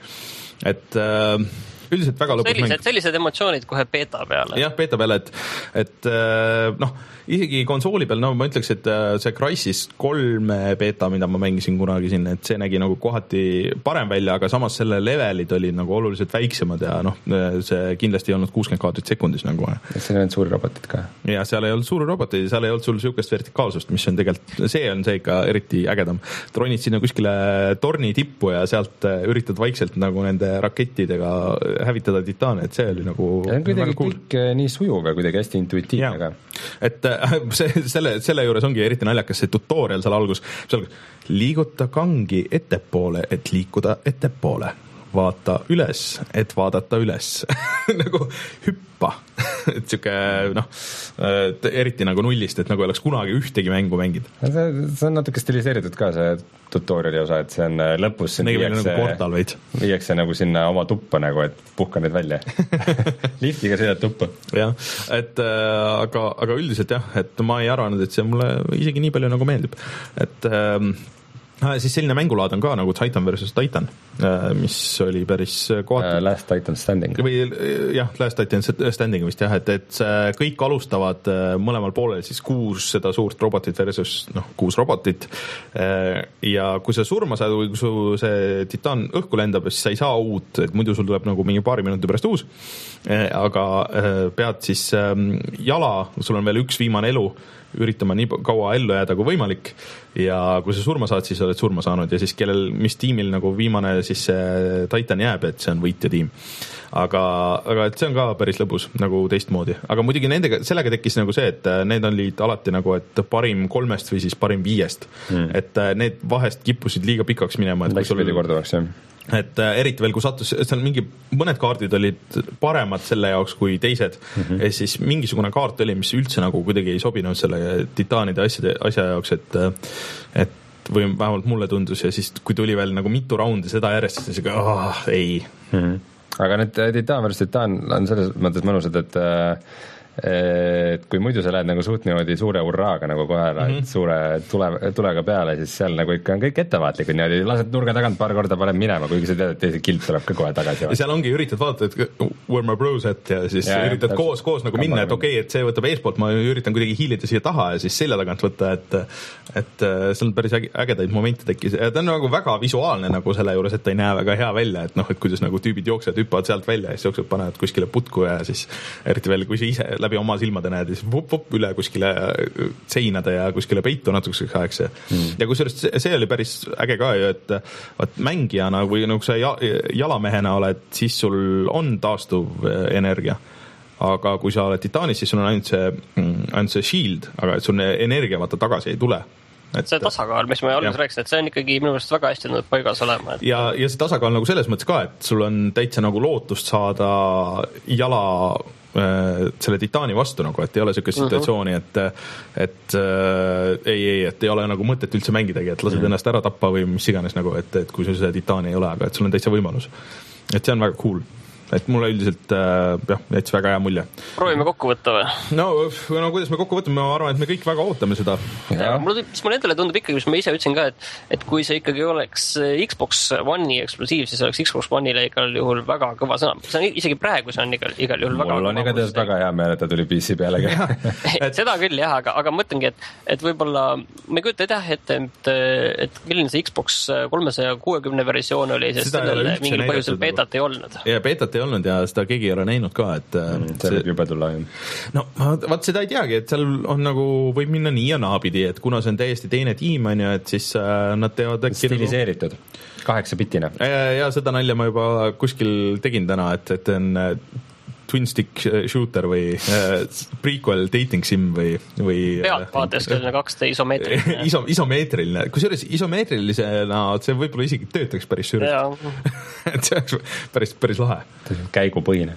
Et äh, üldiselt väga lõbus sellised, mäng. Sellised emotsioonid kohe beta peale. Jah, beta peale, et, et äh, noh, isegi konsooli peal, no ma ütleks, et see Crysis kolme beta, mida ma mängisin kunagi siin, et see nägi nagu kohati parem välja, aga samas selle levelid olid nagu oluliselt väiksemad ja noh, see kindlasti ei olnud kuuskümmend kaadrit sekundis nagu. Seal ei olnud suuri robotid ka? Ja seal ei olnud suuri robotid, seal ei olnud sul sihukest vertikaalsust, mis on tegelikult, see on see ikka eriti ägedam. Tronid sinna kuskile torni tippu ja sealt üritad vaikselt nagu nende rakettidega hävitada titaane, et see oli nagu... Ja on kuidagi cool. Kõik nii sujuv ja kuidagi hästi intuitiivne ka. Et see, selle, selle juures ongi eriti naljakas see tutorial seal algus, seal liiguta kangi ettepoole, et liikuda ettepoole, vaata üles, et vaadata üles nagu hüppa et siuke noh, eriti nagu nullist, et nagu oleks kunagi ühtegi mängu mängid. See, see on natuke stiliseeritud ka see tutoriali osa, et see on lõpus viiakse, nagu viiakse nagu sinna oma tuppa nagu, et puhka need välja liftiga sõidad tuppa. Jah, et aga, aga üldiselt jah, et ma ei arvanud, et see mulle isegi nii palju nagu meeldib, et ähm, siis selline mängulaad on ka nagu Titan versus Titan, mis oli päris kohati. Last Titan Standing. Või jah, Last Titan Standing vist jah, et, et kõik alustavad mõlemal poolel siis kuus seda suurt robotit versus noh, kuus robotit. Ja kui sa surma saad, kui su see titan õhku lendab, siis sa ei saa uut, et muidu sul tuleb nagu mingi paari minuti pärast uus. Aga pead siis jala, sul on veel üks viimane elu, üritama nii kaua ellu jääda kui võimalik ja kui sa surma saad, siis oled surma saanud ja siis kellel, mis tiimil nagu viimane siis see Titan jääb, et see on võitja tiim. Aga, aga et see on ka päris lõbus nagu teistmoodi. Aga muidugi nendega, sellega tekkis nagu see, et need olid alati nagu, et parim kolmest või siis parim viiest. Mm. Et need vahest kippusid liiga pikaks minema. Läks pidi korduvaks, jah. Et eriti veel, kui sattus, seal mingi mõned kaardid olid paremad selle jaoks kui teised mm -hmm. ja siis mingisugune kaart oli, mis üldse nagu kuidagi ei sobinud selle titaanide asjade, asja jaoks, et, et või vähemalt mulle tundus ja siis kui tuli veel nagu mitu raundi seda järjest, siis oh, ei mm. -hmm. Aga need titaan versus titaan on selles mõttes mõnusad, et et kui muidu sa lähed nagu suht niimoodi suure hurraaga nagu kohe mm -hmm. suure tule, tulega peale, siis seal nagu ikka on kõik ettevaatlikud niimoodi, lased nurga tagant paar korda parem minema, kuigi sa tead, et teise kilt tuleb ka kohe tagasi. Ja seal ongi, üritad vaadata, et where my bros at ja siis ja, üritad ja, koos, koos nagu minna, et okei, okay, et see võtab eespoolt, ma üritan kuidagi hiilida siia taha ja siis selja tagant võtta, et et seal on päris ägedaid momente tekkis. Ta on nagu väga visuaalne nagu selle juures, et ta ei näe väga hea välja, et noh, et kuidas nagu tüübid jooksevad, hüppavad sealt välja ja siis jooksvad, panevad kuskile putku ja siis eriti veel, kui sa ise läbi oma silmade näed, siis vup-vup üle kuskile seinade ja kuskile peitu natukeseks ajaks. Mm. Ja kusjuures see, see oli päris äge ka ju, et vaat mängijana või nagu sa jalamehena oled, siis sul on taastuv energia. Aga kui sa oled titaanis, siis sul on ainult see, ainult see shield, aga et sul energia vaata tagasi ei tule. Et, see tasakaal, mis ma alguses rääkisin, et see on ikkagi minu meelest väga hästi nüüd paigas olema. Et... Ja, ja see tasakaal nagu selles mõttes ka, et sul on täitsa nagu lootust saada jala selle titaani vastu nagu, et ei ole sellist situatsiooni, et, et äh, ei, ei, et ei ole nagu mõtet üldse mängidagi, et lased ennast ära tappa või mis iganes nagu, et, et kui sul see titaani ei ole, aga et sul on täitsa võimalus. Et see on väga cool. Et mulle üldiselt äh, jah, jättis väga hea mulje. Proovime kokku võtta või? No, no kuidas me kokku võtame, ma arvan, et me kõik väga ootame seda. Mulle, mulle endale tundub ikkagi, mis ma ise ütlesin ka, et, et kui see ikkagi oleks Xbox One'i eksklusiiv, siis oleks Xbox One'ile igal juhul väga kõva sõna. See on isegi praegu see on igal, igal juhul väga kõva. Mul on igatahes väga hea meel, et ta tuli P C pealegi. et... Seda küll jah, aga, aga mõtlengi, et, et võib-olla ma ei kujuta edasi, et, et, et milline see Xbox kolmesaja kuuekümne versioon oli, sest sellele mingil põhjusel betat ei olnud. Ja betat ei olnud ja seda keegi ei ole näinud ka, et mm, see võib juba tulla. No vaat seda ei teagi, et seal on nagu, võib minna nii ja naapidi, et kuna see on täiesti teine tiim, on ju, et siis äh, nad teevad äkki stiliseeritud, kaheksa bitine. Ja, ja seda nalja ma juba kuskil tegin täna, et, et on twin stick shooter või äh, prequel dating sim või, või pealtvaates selline kaks D isomeetriline Iso, isomeetriline, kusjuures isomeetrilisena see võib-olla isegi töötaks päris sürült et see oleks päris, päris lahe käigupõhine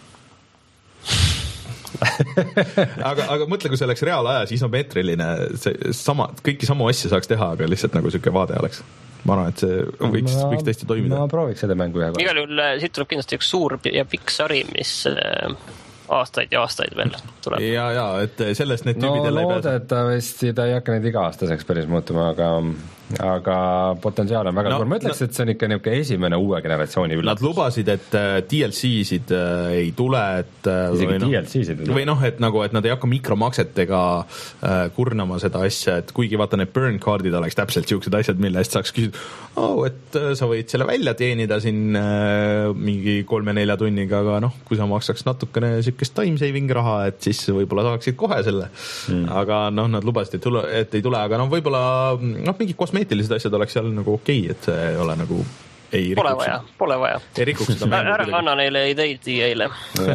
aga, aga mõtle, kui see oleks reaalajas isomeetriline, see sama, kõiki samu asju saaks teha, aga lihtsalt nagu siuke vaade oleks. Ma arvan, et see võiks, ma, võiks tõesti toimida. Ma prooviks seda mängu ühe. Igal juhul siit tuleb kindlasti üks suur ja pikk sari, mis aastaid ja aastaid veel tuleb. Ja, ja, et sellest need no, tüübid jälle ei pääse. No loodetavasti ta ei hakka neid iga-aastaseks päris muutuma, aga, aga potentsiaal on väga no, suur. Ma ütleks, no, et see on ikka niisugune esimene uue generatsiooni üllatus. Nad lubasid, et D L C-sid ei tule, et isegi või, no, D L C-sid või noh, et nagu, et nad ei hakka mikromaksetega kurnama seda asja, et kuigi vaata need burn cardid oleks täpselt siuksed asjad, mille eest saaks küsida, oh, et sa võid selle välja teenida siin mingi kolme-nelja tunniga, aga noh, kui sa maksaks natukene kes time saving raha, et siis võib-olla saaksid kohe selle mm. aga noh, nad lubasid, et, tule, et ei tule, aga noh, võib-olla noh, mingid kosmeetilised asjad oleks seal nagu okei okay,, et see ei ole nagu ei pole vaja, pole vaja ei rikuks seda mängu ära anna neile ideid eile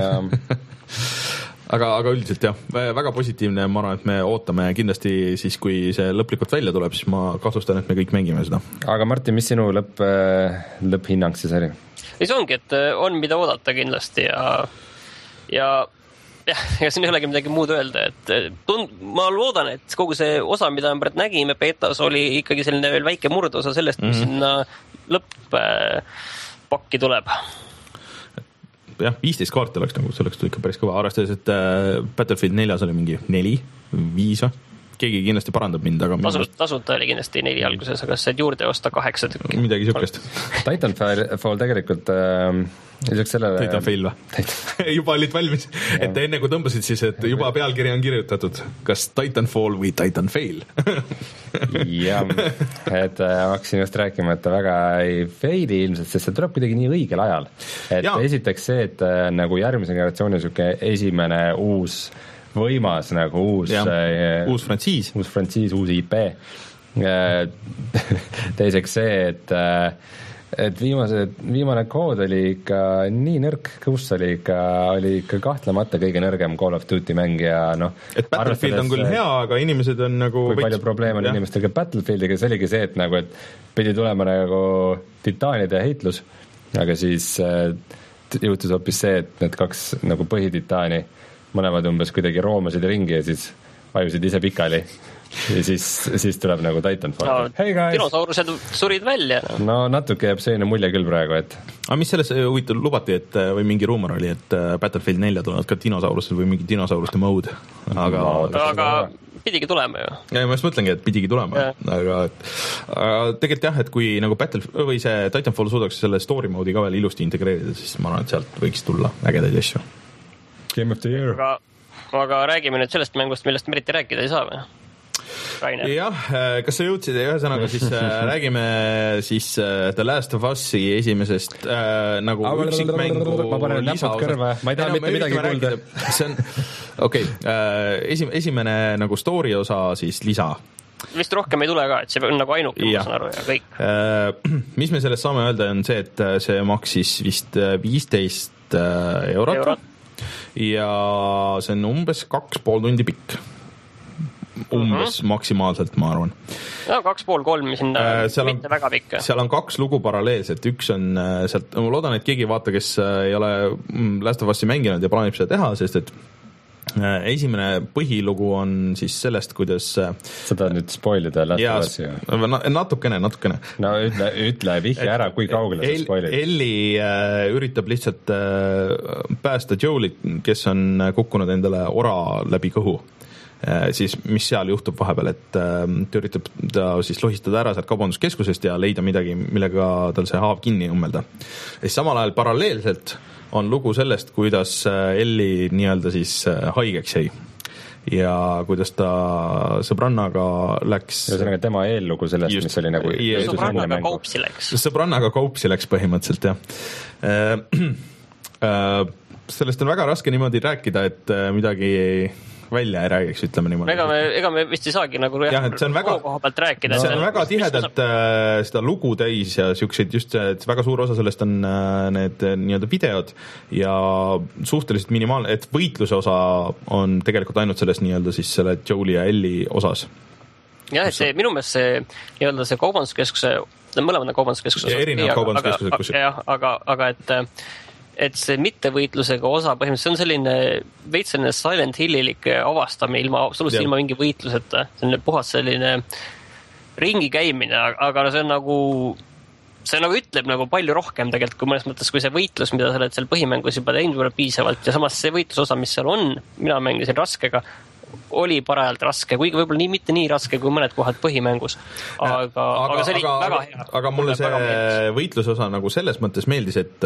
aga, aga üldiselt jah, väga positiivne, ma arvan, et me ootame kindlasti siis, kui see lõplikult välja tuleb, siis ma kahtlustan, et me kõik mängime seda. Aga Martin, mis sinu lõpp, lõpphinnang siis oli? ei, see ongi, et on mida oodata kindlasti ja ja jah, ja siin ei olegi midagi muud öelda, et tund, ma loodan, et kogu see osa, mida me nägime betas, oli ikkagi selline veel väike murdosa sellest, mis mm-hmm. sinna lõpp-pakki tuleb. Jah, viisteist kaarti oleks nagu, see oleks ikka päris kõva, arvestades, et Battlefield neljas oli mingi neli, viis või? Keegi kindlasti parandab mind, aga Tasut, tasuta oli kindlasti neli alguses, aga said juurde osta kaheksa tükki. Midagi sükest. Titanfall tegelikult äh, lisaks sellele Titanfall või? juba olid valmis, et enne kui tõmbasid siis, et juba pealkiri on kirjutatud kas Titanfall või Titanfall jah, et äh, hakkasin just rääkima, et ta väga ei faili ilmselt, sest see tuleb kuidagi nii õigel ajal, et ja. Esiteks see, et äh, nagu järgmise generatsiooni siuke esimene uus võimas nagu uus äh, uus frantsiis uus frantsiis, uus I P teiseks see, et et viimase, viimane kood oli ikka nii nõrk, kus oli ikka, oli ikka kahtlemata kõige nõrgem Call of Duty mäng ja noh et Battlefield on küll hea, aga inimesed on nagu kui palju probleem on jah. Inimestega Battlefieldiga, see oligi see, et nagu, et pidi tulema nagu titaanide heitlus, aga siis äh, juhtus hoopis see, et need kaks nagu põhititaani mõlemad umbes kuidagi roomasid ringi ja siis vajusid ise pikali ja siis, siis tuleb nagu Titanfall no,. Hey dinosaurused surid välja no. no natuke jääb selline mulje küll praegu, et aga mis selles huvitav lubati, et või mingi ruumor oli, et Battlefield nelja tulevad ka dinosaurused või mingi dinosauruste mode, aga no, aga pidigi tulema ju. Ja ma just mõtlengi, et pidigi tulema, ja. aga, aga tegelikult jah, et kui nagu Battle või see Titanfall suudaks selle story mode'i ka veel ilusti integreerida, siis ma arvan, et sealt võiks tulla ägedaid asju. Game of the Year. Aga, aga räägime nüüd sellest mängust, millest me eriti rääkida ei saa või? Rainer. Jah, kas sa jõudsid ühesõnaga siis räägime siis The Last of Us'i esimesest äh, nagu üksikmängu ma panen näpud kõrva, ma ei taha mitte midagi kuulda. See on, okei okay, äh, esim, esimene nagu story osa siis lisa. Vist rohkem ei tule ka, et see on nagu ainuke, ma saan aru ja kõik. Äh, mis me sellest saame öelda on see, et see maksis vist viisteist eurot Euro. Ja see on umbes kaks pool tundi pikk. Umbes uh-huh. maksimaalselt, ma arvan. No kaks pool kolm sinna äh, on, mitte väga pikk. Seal on kaks lugu paralleelselt, üks on sealt, ma loodan, et keegi vaata, kes ei ole Last of Us'i mänginud ja plaanib seda teha, sest et esimene põhilugu on siis sellest, kuidas seda nüüd spoilida Last of Us'i natukene, natukene no ütle, ütle vihje ära, kui kaugele sa spoilid. Elli äh, üritab lihtsalt äh, päästa Joelit, kes on kukkunud endale ora läbi kõhu äh, siis mis seal juhtub vahepeal, et äh, ta üritab ta siis lohistada ära sealt kaubanduskeskusest ja leida midagi, millega tal see haav kinni ummelda. Ja siis samal ajal paralleelselt on lugu sellest, kuidas Elli nii-öelda siis haigeks jäi ja kuidas ta sõbrannaga läks. Ja see on tema eellugu sellest, just, mis oli nagu sõbrannaga kaupsi läks. Sõbrannaga kaupsi läks põhimõtteliselt, jah. Sellest on väga raske niimoodi rääkida, et midagi välja ei räägiks, ütleme niimoodi. Ega me, ega me vist ei saagi nagu jah, et see on väga, koha pealt rääkida. See on, on väga tihedalt äh, seda lugu täis ja siukseid just, et väga suur osa sellest on äh, need nii-öelda videod ja suhteliselt minimaalne, et võitluse osa on tegelikult ainult selles nii-öelda siis selle Joe'i ja Ellie osas. jah, et see minu meelest see nii-öelda see kaubanduskeskuse, mõlemad on kaubanduskeskuse. Ja erinevad kaubanduskeskused, kus. jah, aga, aga et et see mittevõitlusega osa põhimõtteliselt see on selline veits selline Silent Hillilik avastamine ilma, absoluutselt ilma mingi võitluseta. Selline puhas selline ringi käimine, aga see on nagu, see nagu ütleb nagu palju rohkem tegelikult kui mõnes mõttes, kui see võitlus, mida sa oled seal põhimängus juba teinud võib-olla piisavalt ja samas see võitlusosa, mis seal on, mina mängisin raskega, oli parajalt raske, kuigi võib-olla nii, mitte nii raske kui mõned kohad põhimängus. Aga, aga, aga see oli aga, väga hea. Aga mulle see võitlusosa nagu selles mõttes meeldis, et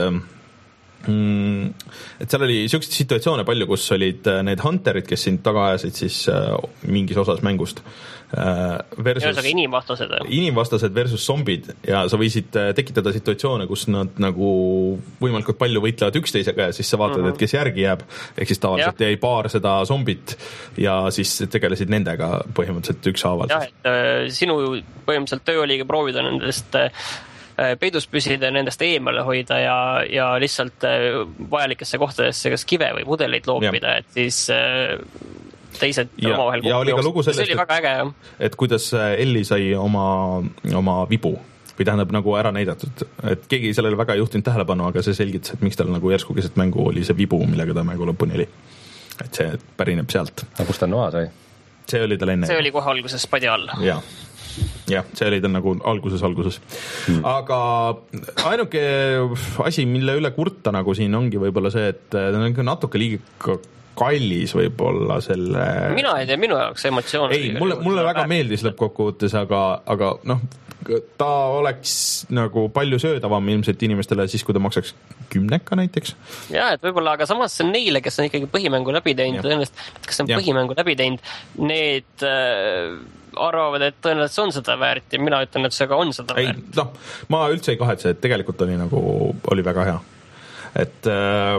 Mm, et seal oli siukseid situatsioone palju, kus olid need hunterid, kes sind taga ajasid siis äh, mingis osas mängust äh, versus inimvastased inimvastased versus zombid ja sa võisid tekitada situatsioone, kus nad nagu võimalikult palju võitlevad üksteisega ja siis sa vaatad, mm-hmm. et kes järgi jääb, ehk siis tavaliselt jäi paar seda zombit ja siis tegelesid nendega põhimõtteliselt ükshaaval. jah, et äh, sinu põhimõtteliselt töö oligi proovida nendest äh, peidus püsida, nendest eemale hoida ja, ja lihtsalt vajalikesse kohtadesse kas kive või mudeleid loopida, et siis teised ja, omavahel ja oli ka lugu sellest, see oli väga äge, jah. Et kuidas Ellie sai oma, oma vibu või tähendab nagu ära näidatud, et keegi sellele väga ei juhtinud tähelepanu, aga see selgitas, et miks tal nagu järsku keset mängu oli see vibu, millega ta mängu lõpuni oli. Et see pärineb sealt. aga kus ta noa sai? See oli tal enne. See oli kohe alguses padi all. Jaa. jah, see oli ta nagu alguses, alguses. Hmm. Aga ainuke asi, mille üle kurta nagu siin ongi võib-olla see, et ta on natuke liiga kallis võib-olla selle... Mina ei tea, minu jaoks emotsioon... Ei, mulle, mulle väga meeldis lõppkokkuvõttes, aga, aga noh, ta oleks nagu palju söödavam ilmselt inimestele siis, kui ta maksaks kümneka näiteks. Jaa, et võib-olla, aga samas see on neile, kes on ikkagi põhimängu läbi teinud, ennast, et kas on ja. põhimängu läbi teinud, need... Äh, arvavad, et tõenäoliselt see on seda väärt ja mina ütlen, et see ka on seda ei, väärt. No, ma üldse ei kahetse, et tegelikult oli nagu, oli väga hea. Et äh,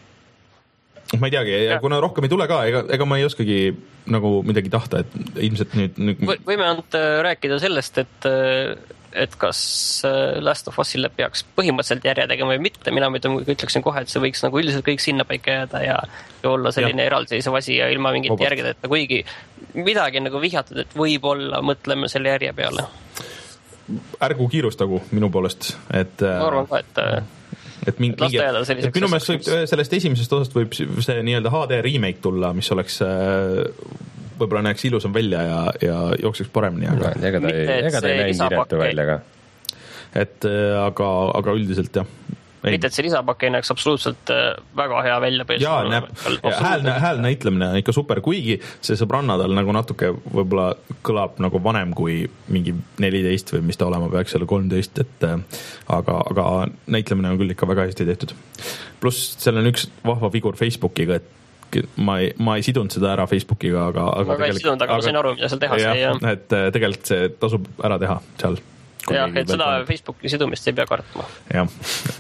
ma ei teagi, ja. kuna rohkem ei tule ka, ega, ega ma ei oskagi nagu midagi tahta, et ilmselt nüüd... nüüd... Võime ainult rääkida sellest, et et kas Last of Us'ile peaks põhimõtteliselt järje tegema või mitte, mina ütleksin kohe, et see võiks nagu üldiselt kõik sinna paika jääda ja, ja olla selline ja. eraldiseisev asi ja ilma mingit Vabalt. järgedeta, kuigi midagi nagu vihjatud, et võib-olla mõtleme selle järje peale. Ärgu kiirustagu minu poolest, et ma arvan ka, et et mingi, mingi, et minu meelest võib sellest esimesest osast võib see nii-öelda H D remake tulla, mis oleks võib-olla näeks ilusam välja ja, ja jookseks paremini, aga no, ega ta ei, ega ta ei näinud diretu välja ka. Et aga, aga üldiselt jah. Ei. Mitte, et see lisapakk ei näeks absoluutselt väga hea välja. Jaa, näeb, hääl, hääl näitlemine on ikka super, kuigi see sõbranna tal nagu natuke võib-olla kõlab nagu vanem kui mingi neliteist või mis ta olema peaks selle kolmteist, et aga, aga näitlemine on küll ikka väga hästi tehtud. Pluss seal on üks vahva figur Facebookiga, et ma ei, ma ei sidunud seda ära Facebookiga, aga, aga ma ei sidunud, aga ma sain aru, mida seal teha sai. Ja, et tegelikult see tasub ära teha seal. Jah, et seda on. Facebooki sidumist ei pea kartma. Jah,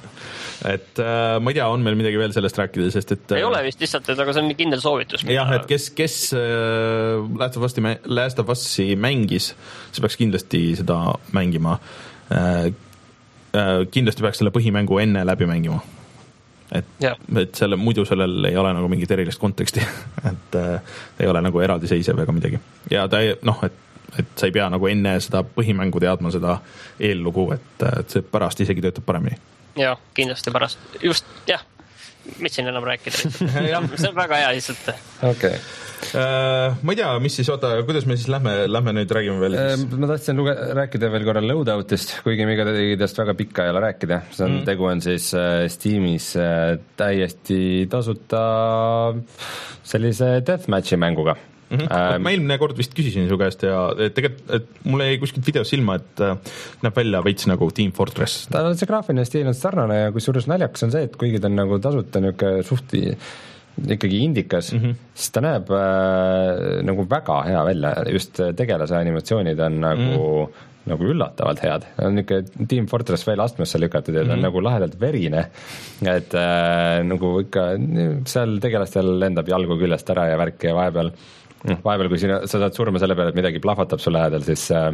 et äh, ma ei tea, on meil midagi veel sellest rääkida, sest et... Ei ole vist lihtsalt, et aga see on kindel soovitus. Jah, et kes, kes äh, Last of Us'i, Last of Us'i mängis, see peaks kindlasti seda mängima. Äh, äh, kindlasti peaks selle põhimängu enne läbi mängima. Et, et selle, muidu sellel ei ole nagu mingit erilist konteksti, et äh, ei ole nagu eraldiseisev ega midagi. Ja ta ei, noh, et, et sa ei pea nagu enne seda põhimängu teadma seda eellugu, et, et see pärast isegi töötab paremini. Jah, kindlasti pärast. Just, jah, mis siin enam rääkida. see on väga hea lihtsalt. Okay. Uh, ma ei tea, mis siis, oota, kuidas me siis lähme, lähme nüüd räägime veel siis? Ma tahtsin luge, rääkida veel korra Loadoutist, kuigi miga tegidest väga pikka ei ole rääkida. See on, mm. tegu on siis uh, Steamis uh, täiesti tasuta sellise deathmatchi mänguga. Mm-hmm. Ähm, ma eelmine kord vist küsisin su käest ja tegelikult, et mulle jäi kuskilt videos silma, et äh, näeb välja veits nagu Team Fortress. Ta on see graafiline stiil on sarnane ja kusjuures naljakas on see, et kuigi ta on nagu tasuta niuke suhti ikkagi indikas mm, -hmm. siis ta näeb äh, nagu väga hea välja, just tegelase animatsioonid on nagu mm -hmm. nagu üllatavalt head, on niisugune Team Fortress veel astmesse lükatud ja ta on mm -hmm. nagu lahedalt verine, et äh, nagu ikka seal tegelastel lendab jalgu küljest ära ja värk ja vahepeal, vahepeal kui sina, sa saad surma selle peale, et midagi plahvatab su lähedal, siis äh,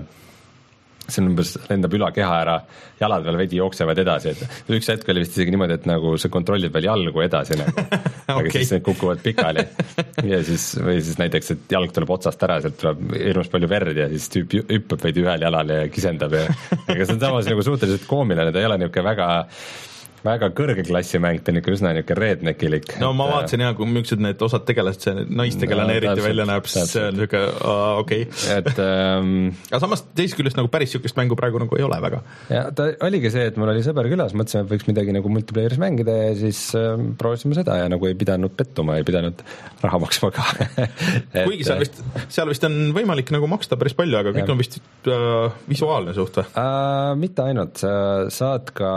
see on umbes, lendab üla keha ära, jalad veel veidi jooksevad edasi, et üks hetk oli vist isegi niimoodi, et nagu sa kontrollid veel jalgu edasi nagu. okay. Aga siis need kukuvad pikali ja siis, või siis näiteks, et jalg tuleb otsast ära, sealt tuleb hirmus palju verd ja siis tüüp hüppab veidi ühel jalal ja kisendab ja aga see on samas nagu suhteliselt koomiline, ta ei ole niisugune väga väga kõrge klassi mäng, ta on ikka üsna niisugune rednekilik. No ma vaatasin jah, kui millised need osad tegelased, see naistegelane no, eriti välja näeb, siis see on niisugune uh, okei okay. et ähm, aga samas teist küljest nagu päris niisugust mängu praegu nagu ei ole väga. Ja ta oligi see, et mul oli sõber külas, mõtlesime, et võiks midagi nagu multiplayeris mängida ja siis ähm, proovisime seda ja nagu ei pidanud pettuma, ei pidanud raha maksma ka et, kuigi seal vist, seal vist on võimalik nagu maksta päris palju, aga kõik ja. on vist uh, visuaalne suht või? Uh, mitte ainult, sa saad ka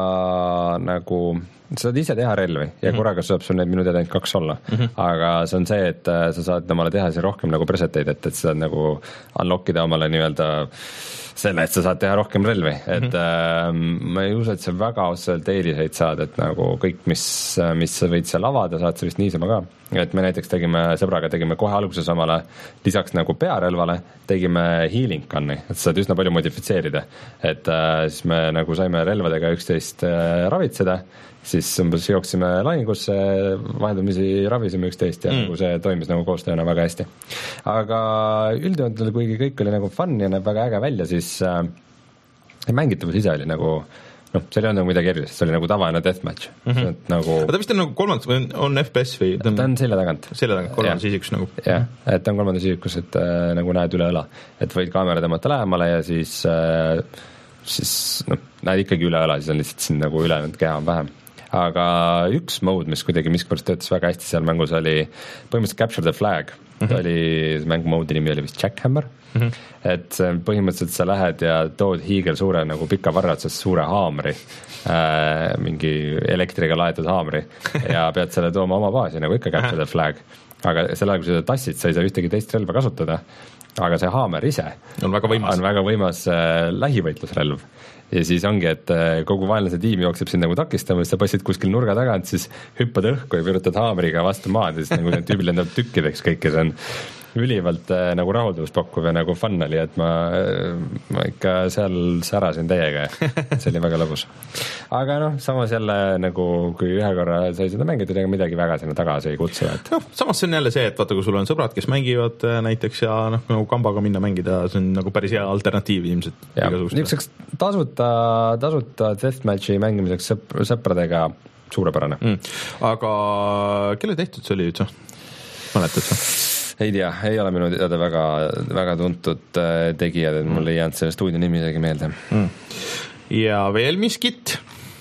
nagu sa saad ise teha relvi ja mm -hmm. korraga saab sul neid minu teada ainult kaks olla mm, -hmm. aga see on see, et sa saad omale teha siin rohkem nagu preseteid, et, et sa saad nagu unlock ida omale nii-öelda selle, et sa saad teha rohkem relvi, et mm -hmm. äh, ma ei usu, et sa väga otseselt eeliseid saad, et nagu kõik, mis, mis sa võid seal avada, saad sa vist niisama ka. Et me näiteks tegime sõbraga, tegime kohe alguses omale lisaks nagu pearelvale, tegime healing gun'i, et sa saad üsna palju modifitseerida, et äh, siis me nagu saime relvadega üksteist äh, ravitseda, siis umbes jooksime lahingusse, vahendamisi ravisime üksteist ja mm. nagu see toimis nagu koostööna väga hästi. Aga üldjoontel, kuigi kõik oli nagu fun ja näeb väga äge välja, siis äh, mängitavus ise oli nagu noh, see ei olnud nagu midagi erilist, see oli nagu tavaline deathmatch mm. -hmm. Nagu... aga ta vist on nagu kolmandas või on F P S või? Ta on, ta on selja tagant. Selja tagant, kolmandas isikus nagu. jah, et ta on kolmandas isikus, et äh, nagu näed üle õla. Et võid kaamera tõmmata lähemale ja siis äh, siis noh, näed ikkagi üle õla, siis on lihtsalt siin nagu ülejäänud keha on vähem. Aga üks mode, mis kuidagi miskipärast töötas väga hästi seal mängus, oli põhimõtteliselt Capture the Flag. Mm -hmm. oli, mängu mode nimi oli vist Jackhammer mm. -hmm. et põhimõtteliselt sa lähed ja tood hiigel suure nagu pika varratsast suure haamri äh, mingi elektriga laetud haamri ja pead selle tooma oma baasi, nagu ikka Capture the Flag. Aga selle aeg, kui seda tassid, sa ei saa ühtegi teist relva kasutada, aga see haamer ise on väga võimas, on väga võimas äh, lähivõitlusrelv. Ja siis ongi, et kogu vaenlase tiim jookseb sind nagu takistama, siis sa passid kuskil nurga tagant, siis hüppad õhku ja virutad haamriga vastu maad ja siis nagu need tüübil lendab tükkideks kõik ja see on ülivalt äh, nagu rahulduspakkuv ja nagu fun oli, et ma, ma ikka seal särasin täiega ja see oli väga lõbus. Aga noh, samas jälle nagu kui ühe korra sai seda mängitud, ega midagi väga sinna tagasi ei kutsu. Et... noh, samas see on jälle see, et vaata, kui sul on sõbrad, kes mängivad näiteks ja noh, nagu kambaga minna mängida, see on nagu päris hea alternatiiv ilmselt. Niisuguseks tasuta, tasuta deathmatchi mängimiseks sõp- sõpradega suurepärane mm.. Aga kelle tehtud see oli üldse? Mäletad sa? Ei tea, ei ole minu teada väga, väga tuntud tegijad, et mul mm. ei jäänud selle stuudio nimi isegi meelde mm.. Ja veel miskit?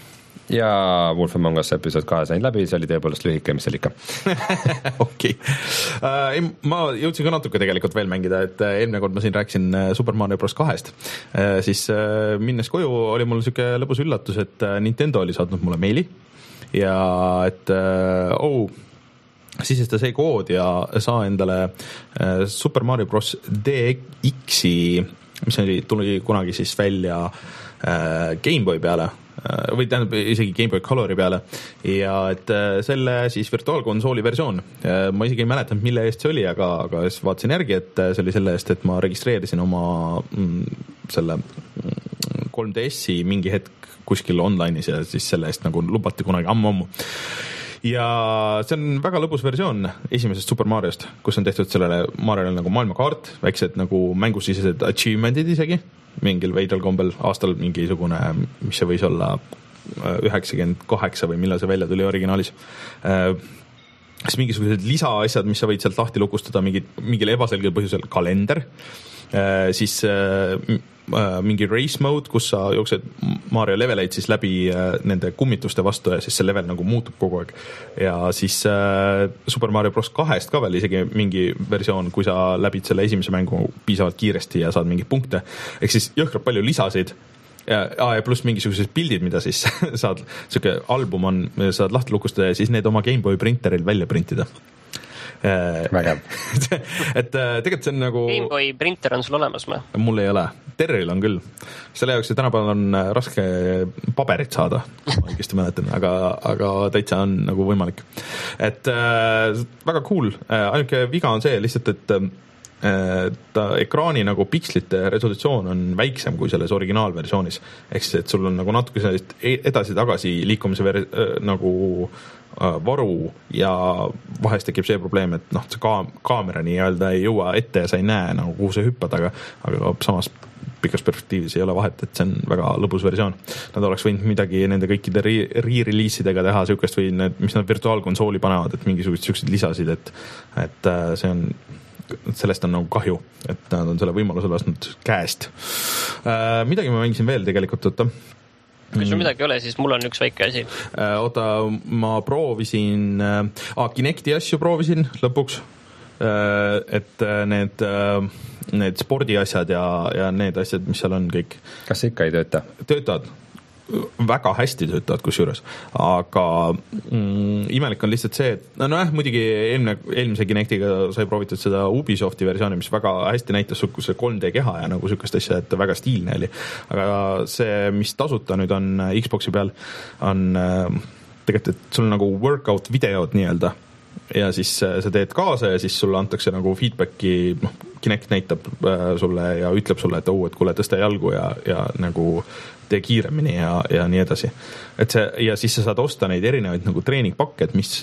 Ja Wolf Among Us episood kahe sain läbi, see oli tõepoolest lühike, mis seal ikka. okei. Uh, ma jõudsin ka natuke tegelikult veel mängida, et eelmine kord ma siin rääkisin Super Mario Bros kahest. Uh, siis uh, minnes koju oli mul siuke lõbus üllatus, et Nintendo oli saatnud mulle meili ja et uh, oh, sisesta see kood ja saa endale uh, Super Mario Bros D X-i, mis oli, tuli kunagi siis välja uh, Game Boy peale või tähendab isegi Game Boy Colori peale ja et selle siis virtuaalkonsooli versioon, ma isegi ei mäletanud, mille eest see oli, aga, aga siis vaatasin järgi, et see oli selle eest, et ma registreerisin oma mm, selle kolm D S-i mingi hetk kuskil online'is ja siis selle eest nagu lubati kunagi ammu-ammu. Ja see on väga lõbus versioon esimesest Super Mariost, kus on tehtud sellele Mariole nagu maailmakaart, väiksed nagu mängusisesed achievement'id isegi, mingil veidral kombel aastal mingisugune, mis see võis olla üheksakümmend kaheksa või millal see välja tuli originaalis. Siis mingisugused lisaasjad, mis sa võid sealt lahti lukustada, mingi, mingil ebaselgel põhjusel kalender, siis mingi race mode, kus sa jooksed Mario leveleid siis läbi nende kummituste vastu ja siis see level nagu muutub kogu aeg. Ja siis Super Mario Bros kahest ka veel isegi mingi versioon, kui sa läbid selle esimese mängu piisavalt kiiresti ja saad mingeid punkte. Ehk siis jõhkralt palju lisasid ja, ja pluss mingisugused pildid, mida siis saad, siuke album on, saad lahti lukustada ja siis need oma Gameboy printeril välja printida. Vägev. et tegelikult see on nagu Gameboy printer on sul olemas või? Mul ei ole, Terril on küll. Selle jaoks tänapäeval on raske paberit saada, ma õigesti mäletan, aga, aga täitsa on nagu võimalik. Et äh, väga cool, ainuke viga on see lihtsalt, et äh, ta ekraani nagu pikslite resolutsioon on väiksem kui selles originaalversioonis. Ehk siis, et sul on nagu natuke sellist edasi-tagasi liikumise ver-, äh, nagu varu ja vahest tekib see probleem, et noh, see ka- kaamera nii-öelda ei jõua ette ja sa ei näe nagu kuhu sa hüppad, aga, aga samas pikas perspektiivis ei ole vahet, et see on väga lõbus versioon. Nad oleks võinud midagi nende kõikide re-releasidega teha siukest või need, mis nad virtuaalkonsooli panevad, et mingisugused siuksed lisasid, et, et see on, sellest on nagu kahju, et nad on selle võimaluse lasknud käest. Midagi ma mängisin veel tegelikult, oota. Kui sul midagi ei ole, siis mul on üks väike asi. Oota, ma proovisin, ah, Kinecti asju proovisin lõpuks, et need, need spordiasjad ja, ja need asjad, mis seal on kõik. Kas see ikka ei tööta? Töötavad. Väga hästi töötavad kusjuures, aga mm, imelik on lihtsalt see, et no noh, muidugi eelmine, eelmise Kinectiga sai proovitud seda Ubisofti versiooni, mis väga hästi näitas see kolm D keha ja nagu sükast asja, et väga stiilne oli. Aga see, mis tasuta nüüd on Xboxi peal, on tegelikult, et sul nagu workout videod nii-öelda ja siis sa teed kaasa ja siis sulle antakse nagu feedbacki, noh, Kinect näitab sulle ja ütleb sulle, et oh, et kuule, tõsta jalgu ja, ja nagu tee kiiremini ja, ja nii edasi. Et see, ja siis sa saad osta neid erinevaid nagu treeningpakke, et mis,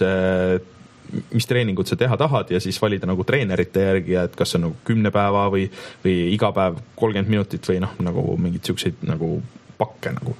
mis treeningut sa teha tahad ja siis valida nagu treenerite järgi, et kas on nagu kümne päeva või, või iga päev kolmkümmend minutit või noh, nagu mingid siukseid nagu pakke nagu.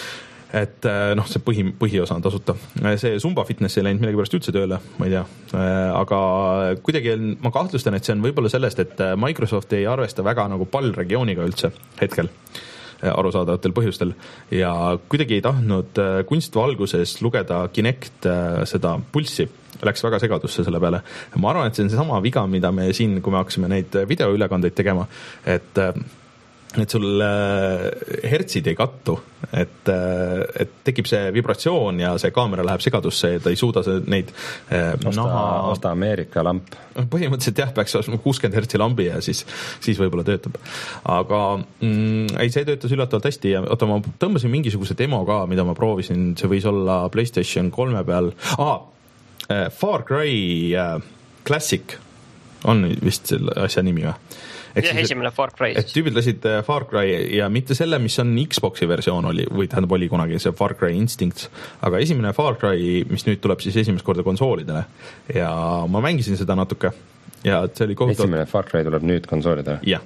Et noh, see põhi, põhiosa on tasuta. See Zumba Fitness ei läinud millegi pärast üldse tööle, ma ei tea. Aga kuidagi ma kahtlustan, et see on võib-olla sellest, et Microsoft ei arvesta väga nagu pallregiooniga üldse hetkel arusaadavatel põhjustel ja kuidagi ei tahtnud kunstvalguses lugeda Kinect seda pulssi, läks väga segadusse selle peale. Ma arvan, et see on see sama viga, mida me siin, kui me hakkasime neid videoülekandeid tegema, et et sul hertsid ei kattu, et, et tekib see vibratsioon ja see kaamera läheb segadusse ja ta ei suuda neid osta, naha... osta Ameerika lamp. Põhimõtteliselt jah, peaks kuuskümmend hertsi lambi ja siis, siis võib-olla töötab. Aga mm, ei, see töötas üllatavalt hästi ja oota, ma tõmbasin mingisuguse demo ka, mida ma proovisin, see võis olla PlayStation kolme peal. Ah, Far Cry Classic on vist selle asja nimi või? Jah, esimene Far Cry. Et tüübid lasid Far Cry ja mitte selle, mis on Xboxi versioon oli, või tähendab oli kunagi see Far Cry Instincts, aga esimene Far Cry, mis nüüd tuleb siis esimest korda konsoolidele ja ma mängisin seda natuke ja see oli kohutav. Esimene Far Cry tuleb nüüd konsoolidele? Jah.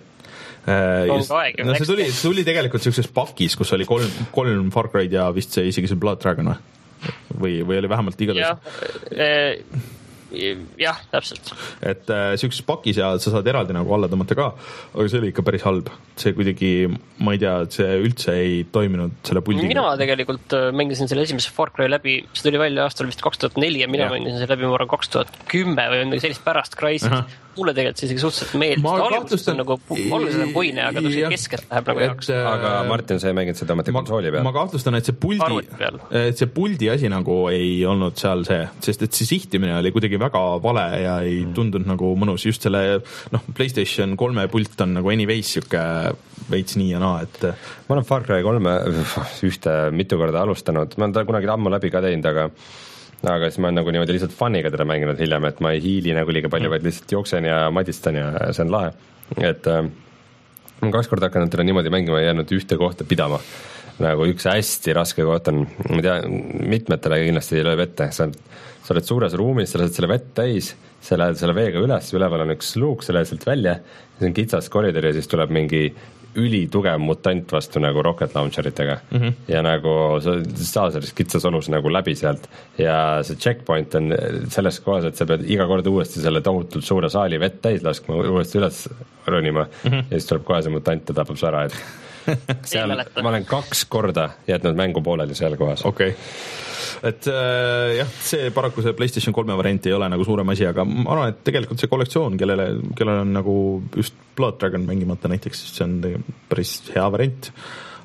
Just, no see tuli, see tuli tegelikult sellises pakis, kus oli kolm, kolm Far Cry'd ja vist see isegi see Blood Dragon või, või oli vähemalt igatahes. Jah, jah, täpselt. Et äh, siukses pakis ja sa saad eraldi nagu alla tõmmata ka, aga see oli ikka päris halb. See kuidagi, ma ei tea, et see üldse ei toiminud selle puldiga. Mina tegelikult mängisin selle esimese Far Cry läbi, see tuli välja aastal vist kaks tuhat neli ja mina ja. mängisin selle läbi murran kaks tuhat kümme või midagi sellist pärast Crysit. Mulle tegelikult isegi suhteliselt meeldis. Ta kahtlustan... on nagu oluliselt puine, aga ta keskelt läheb nagu jaoks. Aga Martin, sa ei mänginud seda ometi konsooli peal? Ma kahtlustan, et see puldi, et see puldi asi nagu ei olnud seal see, sest et see sihtimine oli kuidagi väga vale ja ei tundunud nagu mõnus. Just selle, noh, PlayStation kolme pult on nagu anyways siuke veits nii ja naa, et ma olen Far Cry kolme ühte mitu korda alustanud. Ma olen ta kunagi ammu läbi ka teinud, aga aga siis ma olen nagu niimoodi lihtsalt funiga teda mänginud hiljem, et ma ei hiili nagu liiga palju, vaid lihtsalt jooksen ja madistan ja see on lahe. Et äh, ma olen kaks korda hakanud teda niimoodi mängima ja jäänud ühte kohta pidama. Nagu üks hästi raske koht on, ma tean, mitmetele kindlasti ei löö vette. Sa, sa oled suures ruumis, sa lased selle vett täis, sa lähed selle veega üles, üleval on üks luuk, sa lähed sealt välja, see on kitsas koridor ja siis tuleb mingi ülitugev mutant vastu nagu rocket launcheritega mm -hmm. ja nagu sa saa selles kitsas olus nagu läbi sealt ja see checkpoint on selles kohas, et sa pead iga kord uuesti selle tohutult suure saali vett täis laskma, uuesti üles ronima mm -hmm. ja siis tuleb kohe see mutant ja tapab su ära, et seal ma olen kaks korda jätnud mängu pooleli seal kohas. Okei okay. Et äh, jah, see paraku see PlayStation kolme variant ei ole nagu suurem asi, aga ma arvan, et tegelikult see kollektsioon, kellele, kellele on nagu just Blood Dragon mängimata näiteks, see on päris hea variant.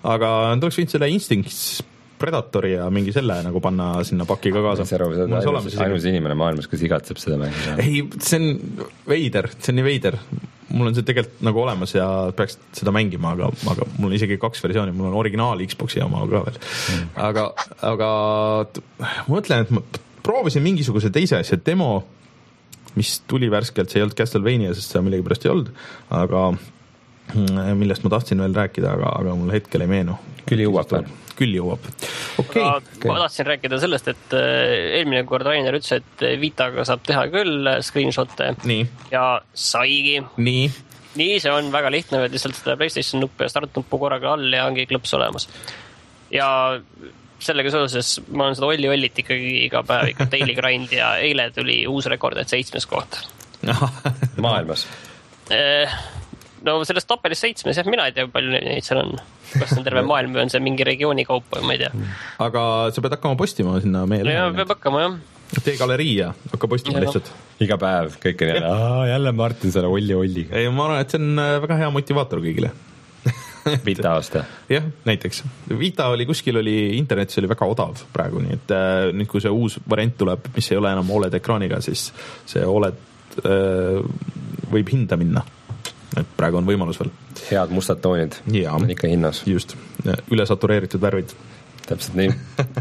aga nad oleks võinud selle Instincts Predatori ja mingi selle nagu panna sinna paki ka kaasa. See on ainus, ainus inimene maailmas, kes igatseb seda mängu. Ei, see on veider, see on nii veider. Mul on see tegelikult nagu olemas ja peaks seda mängima, aga, aga mul on isegi kaks versiooni, mul on originaal Xboxi oma ka veel. Aga, aga ma mõtlen, et ma proovisin mingisuguse teise asja demo, mis tuli värskelt, see ei olnud Castlevania, sest see millegi pärast ei olnud, aga millest ma tahtsin veel rääkida, aga, aga mul hetkel ei meenu. Küll jõuab veel. Küll jõuab. Okay. Okay. Ma tahtsin rääkida sellest, et eelmine kord Rainer ütles, et Vitaga saab teha küll screenshotte. Nii. Ja saigi. Nii. Nii, see on väga lihtne, et lihtsalt seda PlayStation nuppu ja start nuppu korraga all ja ongi klõps olemas. Ja sellega seoses ma olen seda olli ollit ikkagi iga päev ikka daily grind ja eile tuli uus rekord, et seitsmes koht. Maailmas. No sellest tapelis seitsmes, jah, mina ei tea, palju neid seal on. Kas on terve maailm või on see mingi regiooni kaup või ma ei tea. Aga sa pead hakkama postima sinna meie lehele. Ja, peab hakkama, jah. Tee galerii ja hakka postima ja lihtsalt. Iga päev, kõik on jälle, Aa, jälle Martin selle olli olliga. Ei, ma arvan, et see on väga hea motivaator kõigile. Vita aasta. Jah, näiteks. Vita oli kuskil oli, internetis oli väga odav praegu, nii et äh, nüüd kui see uus variant tuleb, mis ei ole enam O L E D ekraaniga, siis see O L E D äh, võib hinda minna. Et praegu on võimalus veel. Head mustad toonid. Ja, on ikka hinnas. Just. Üle satureeritud värvid. Täpselt nii.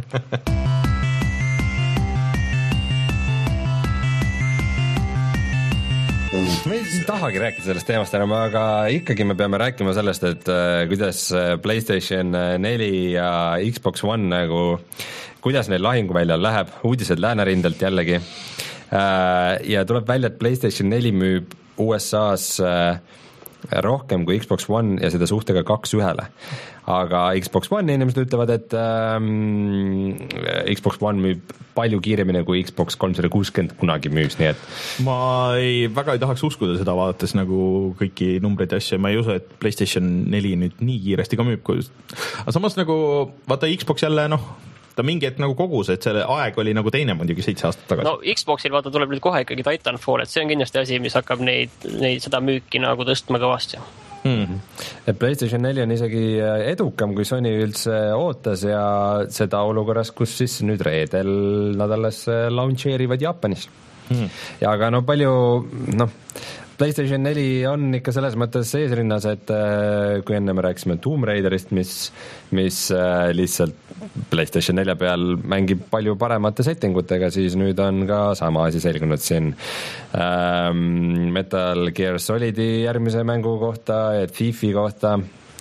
Me ei tahagi rääkida sellest teemast enam, aga ikkagi me peame rääkima sellest, et kuidas PlayStation neli ja Xbox One nagu, kuidas neil lahinguväljal läheb, uudised läänerindelt jällegi. Ja tuleb välja, et PlayStation neli müüb U S A-s rohkem kui Xbox One ja seda suhtega kaks ühele. Aga Xbox One inimesed ütlevad, et ähm, Xbox One müüb palju kiiremini kui Xbox kolmsada kuuskümmend kunagi müüs, nii et ma ei, väga ei tahaks uskuda seda vaadates nagu kõiki numbreid ja asja, ma ei usu, et PlayStation neli nüüd nii kiiresti ka müüb, aga samas nagu vaata Xbox jälle noh, ta mingi et nagu kogus, et selle aeg oli nagu teine muidugi seitse aastat tagasi. No Xboxil vaata tuleb nüüd kohe ikkagi Titanfall, et see on kindlasti asi, mis hakkab neid, neid seda müüki nagu tõstma kõvasti. Mm-hmm. Et PlayStation neli on isegi edukam, kui Sony üldse ootas ja seda olukorras, kus siis nüüd reedel nad alles launcheerivad Jaapanis. Mm. Ja aga no palju, noh, PlayStation neli on ikka selles mõttes eesrinnas, et kui enne me rääkisime Tomb Raiderist, mis, mis lihtsalt PlayStation nelja peal mängib palju paremate settingutega, siis nüüd on ka sama asi selgunud siin ähm, Metal Gear Solidi järgmise mängu kohta, et Thiefi kohta.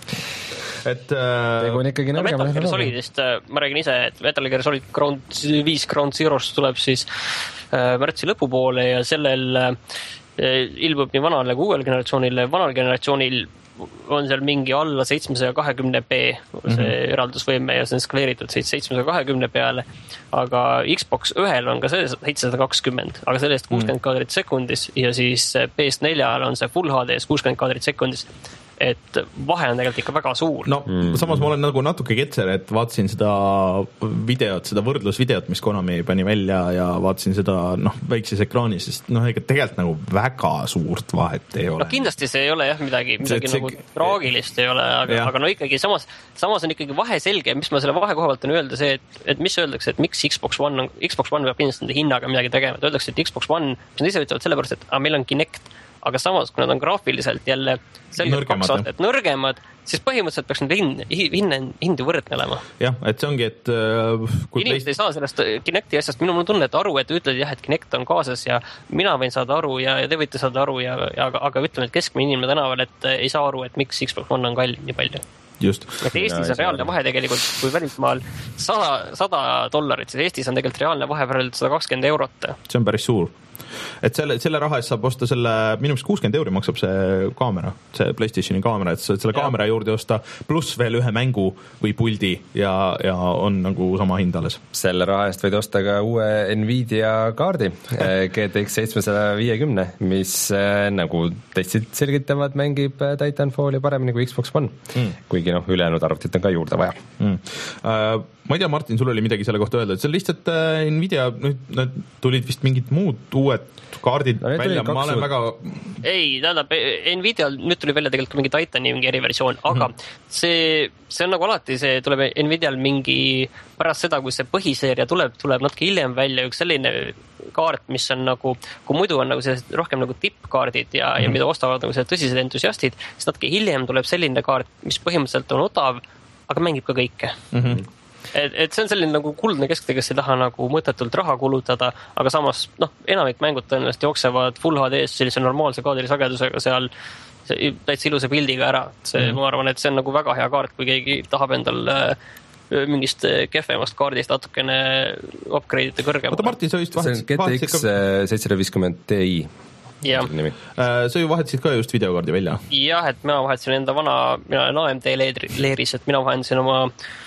Et äh, on ikkagi no, Metal Gear Solidist ma räägin ise, et Metal Gear Solid Ground viis Ground Zero'st tuleb siis äh, märtsi lõpupoole ja sellel äh, ilmub nii vanale kui uuel generatsioonile. Vanal generatsioonil on seal mingi alla seitsmesaja kahekümne p see mm-hmm. eraldusvõime ja see on skaleeritud seitsmesaja kahekümne peale, aga Xbox ühel on ka see seitsesada kakskümmend, aga sellest kuuskümmend mm. kaadrit sekundis ja siis P S neljal on see Full H D-s kuuskümmend kaadrit sekundis. Et vahe on tegelikult ikka väga suur. No mm. samas ma olen nagu natuke ketser, et vaatasin seda videot, seda võrdlusvideot, mis Konami pani välja ja vaatasin seda noh, väikses ekraanis, sest noh, ega tegelikult nagu väga suurt vahet ei ole. No kindlasti see ei ole jah midagi, midagi see, nagu see, traagilist ei ole, aga, aga no ikkagi samas, samas on ikkagi vahe selge, mis ma selle vahe koha pealt on öelda see, et, et mis öeldakse, et miks Xbox One on, Xbox One peab kindlasti nende hinnaga midagi tegema, et öeldakse, et Xbox One, mis nad ise ütlevad sellepärast, et ah, meil on Kinect, aga samas, kui nad on graafiliselt jälle selgelt kaks aastat nõrgemad, siis põhimõtteliselt peaks nende hind, hind, hindi võrdne olema. Jah, et see ongi, et kui inimesed ei saa sellest Kinecti asjast, minu mul tunne, et aru, et ütled jah, et Kinect on kaasas ja mina võin saada aru ja, ja te võite saada aru ja, ja aga, aga ütleme, et keskmine inimene tänaval, et ei saa aru, et miks Xbox One on kallim nii palju. Just. Et Eestis on reaalne vahe tegelikult, kui välismaal sada, sada dollarit, siis Eestis on tegelikult reaalne vahe võrreldes sada kakskümmend eurot. See on päris suur. Et selle, selle raha eest saab osta selle, minu meelest kuuskümmend euri maksab see kaamera, see PlayStationi kaamera, et selle ja. kaamera juurde osta pluss veel ühe mängu või puldi ja, ja on nagu sama hind alles. Selle raha eest võid osta ka uue Nvidia kaardi G T X seitsmesaja viiekümne, mis nagu testid selgitavad, mängib Titanfalli paremini kui Xbox One, mm. kuigi noh, ülejäänud arvutit on ka juurde vaja. Mm. Uh, ma ei tea, Martin, sul oli midagi selle kohta öelda, et see on lihtsalt uh, Nvidia, nüüd nad tulid vist mingid muud uue uued kaardid no, välja, ma olen väga... Ei, tähendab, Nvidial nüüd tuli välja tegelikult mingi Titani mingi eriversioon, aga mm -hmm. see, see on nagu alati, see tuleb Nvidial mingi pärast seda, kui see põhiseeria tuleb, tuleb natuke hiljem välja üks selline kaart, mis on nagu, kui muidu on nagu sellised rohkem nagu tippkaardid ja, mm -hmm. ja mida ostavad nagu tõsised entusiastid, siis natuke hiljem tuleb selline kaart, mis põhimõtteliselt on odav, aga mängib ka kõike. Mm -hmm. Et, et see on selline nagu kuldne kesktee, kes ei taha nagu mõttetult raha kulutada, aga samas noh, enamik mängud tõenäoliselt jooksevad Full H D-s sellise normaalse kaadrisagedusega seal täitsa ilusa pildiga ära. See, mm -hmm. ma arvan, et see on nagu väga hea kaart, kui keegi tahab endal mingist kehvemast kaardist natukene upgrade'ite kõrgema. Oota, Martin, sa just vahetasid... See on G T X seitsesada viiskümmend Ti. Jah. Sa ju vahetasid ka just videokaardi välja. Jah, et mina vahetasin enda vana, mina olen A M D leeris, et mina vahendasin oma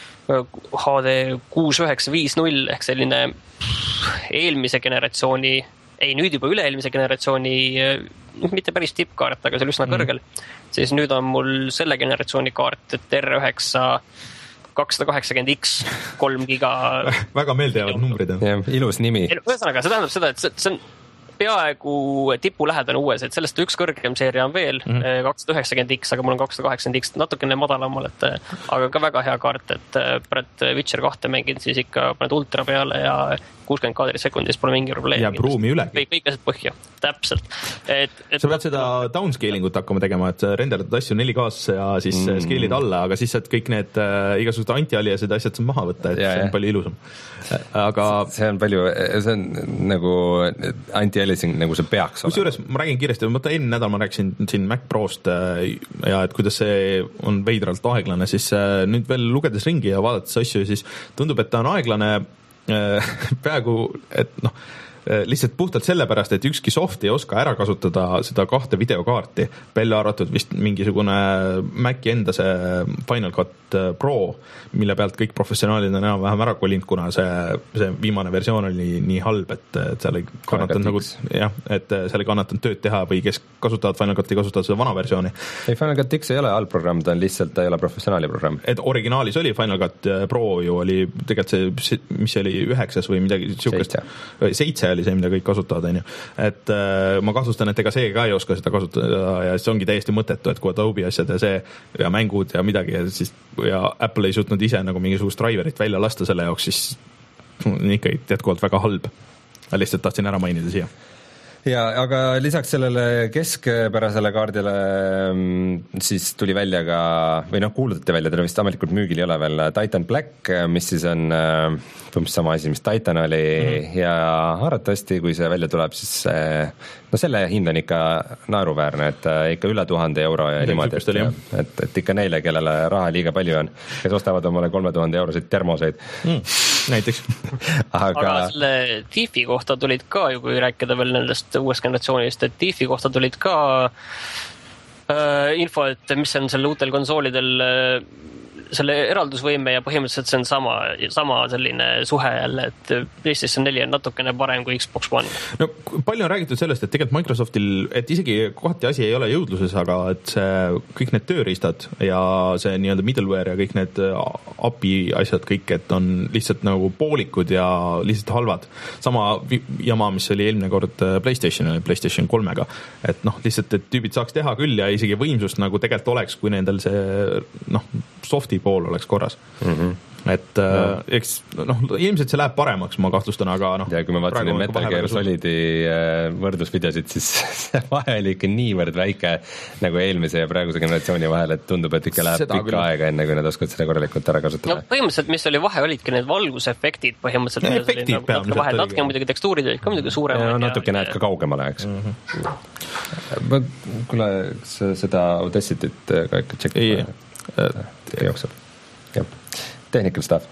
H D kuus üheksa viis null ehk selline eelmise generatsiooni, ei nüüd juba üle-eelmise generatsiooni, mitte päris tippkaart, aga see oli üsna mm. kõrgel. Siis nüüd on mul selle generatsiooni kaart, et R üheksa kakssada kaheksakümmend X kolm giga. Väga meeldejäävad numbrid. Ja, ilus nimi. Ühesõnaga, see tähendab seda, et see on peaaegu tipu lähedane uues, et sellest üks kõrgem seeria on veel mm. kakssada üheksakümmend X, aga mul on kakssada kaheksakümmend X natukene madalamal, et aga ka väga hea kaart, et pärast Witcher kahte mängin siis ikka paned ultra peale ja kuuskümmend kaadri sekundis pole mingi probleem. Jääb ruumi üle. Kõik, kõik asjad põhja, täpselt. Et, et sa pead seda downscaling ut hakkama tegema, et renderdad asju neli K-sse ja siis mm. scale'id alla, aga siis saad kõik need äh, igasugused anti-aliased asjad saad maha võtta, et ja, see on ja. palju ilusam. Aga see on palju, see on nagu anti-aliasing, nagu see peaks olema. Kusjuures ma räägin kiiresti, mõtta eelmine nädal ma rääkisin siin Mac Prost ja et kuidas see on veidralt aeglane, siis nüüd veel lugedes ringi ja vaadates asju, siis tundub, et ta on aeglane peaaegu, et noh, lihtsalt puhtalt sellepärast, et ükski soft ei oska ära kasutada seda kahte videokaarti, välja arvatud vist mingisugune Maci enda see Final Cut Pro, mille pealt kõik professionaalid on enam-vähem ära kolinud, kuna see, see viimane versioon oli nii halb, et, et seal ei kannatanud nagu, jah, et seal ei kannatanud tööd teha või kes kasutavad Final Cuti, kasutavad seda vana versiooni. ei, Final Cut X ei ole halb programm, ta on lihtsalt, ta ei ole professionaali programm. Et originaalis oli Final Cut Pro ju oli tegelikult see, mis see oli üheksas või midagi siukest, seitse oli see, mida kõik kasutavad, on ju. Et äh, ma kahtlustan, et ega see ka ei oska seda kasutada ja see ongi täiesti mõttetu, et kui Adobe asjad ja see ja mängud ja midagi ja siis ja Apple ei suutnud ise nagu mingisugust driverit välja lasta selle jaoks, siis on ikka jätkuvalt väga halb. Lihtsalt tahtsin ära mainida siia. Ja, aga lisaks sellele keskpärasele kaardile siis tuli välja ka, või noh, kuulutati välja, ta vist ametlikult müügil ei ole veel, Titan Black, mis siis on mis sama asi, mis Titan oli mm-hmm. ja arvatavasti, kui see välja tuleb, siis no selle hind on ikka naeruväärne, et ikka üle tuhande euro ja niimoodi, et, et, et ikka neile, kellele raha liiga palju on, kes ostavad omale kolme tuhande euroseid termoseid mm, näiteks aga... aga selle Tifi kohta tulid ka ju, kui rääkida veel nendest uuest generatsioonist, et Tifi kohta tulid ka äh, info, et mis on selle uutel konsoolidel äh, selle eraldusvõime ja põhimõtteliselt see on sama, sama selline suhe jälle, et PlayStation neli on natukene parem kui Xbox One. No palju on räägitud sellest, et tegelikult Microsoftil, et isegi kohati asi ei ole jõudluses, aga et see, kõik need tööriistad ja see nii-öelda middleware ja kõik need A P I asjad kõik, et on lihtsalt nagu poolikud ja lihtsalt halvad. Sama jama, mis oli eelmine kord PlayStation, PlayStation kolmega. Et noh, lihtsalt, et tüübid saaks teha küll ja isegi võimsust nagu tegelikult oleks, kui nendel see noh, softi pool oleks korras. Mm-hmm. Et no. eks noh, ilmselt see läheb paremaks, ma kahtlustan, aga noh. Ja kui ma vaatasin Metal Gear Solidi võrdlusvideosid, siis see vahe oli ikka niivõrd väike nagu eelmise ja praeguse generatsiooni vahel, et tundub, et ikka läheb Seda pikka küll. aega, enne kui nad oskavad seda korralikult ära kasutada. No põhimõtteliselt, mis oli vahe, olidki need valgusefektid põhimõtteliselt. Ja, efektid nagu, natuke vahel, natuke muidugi tekstuurid olid ka muidugi suuremad. Ja natuke näed ka kaugemale, eks. Mm-hmm. Kuule, seda Audacityt ka ikka tšekib. Ei jookseb. Jah. Technical stuff.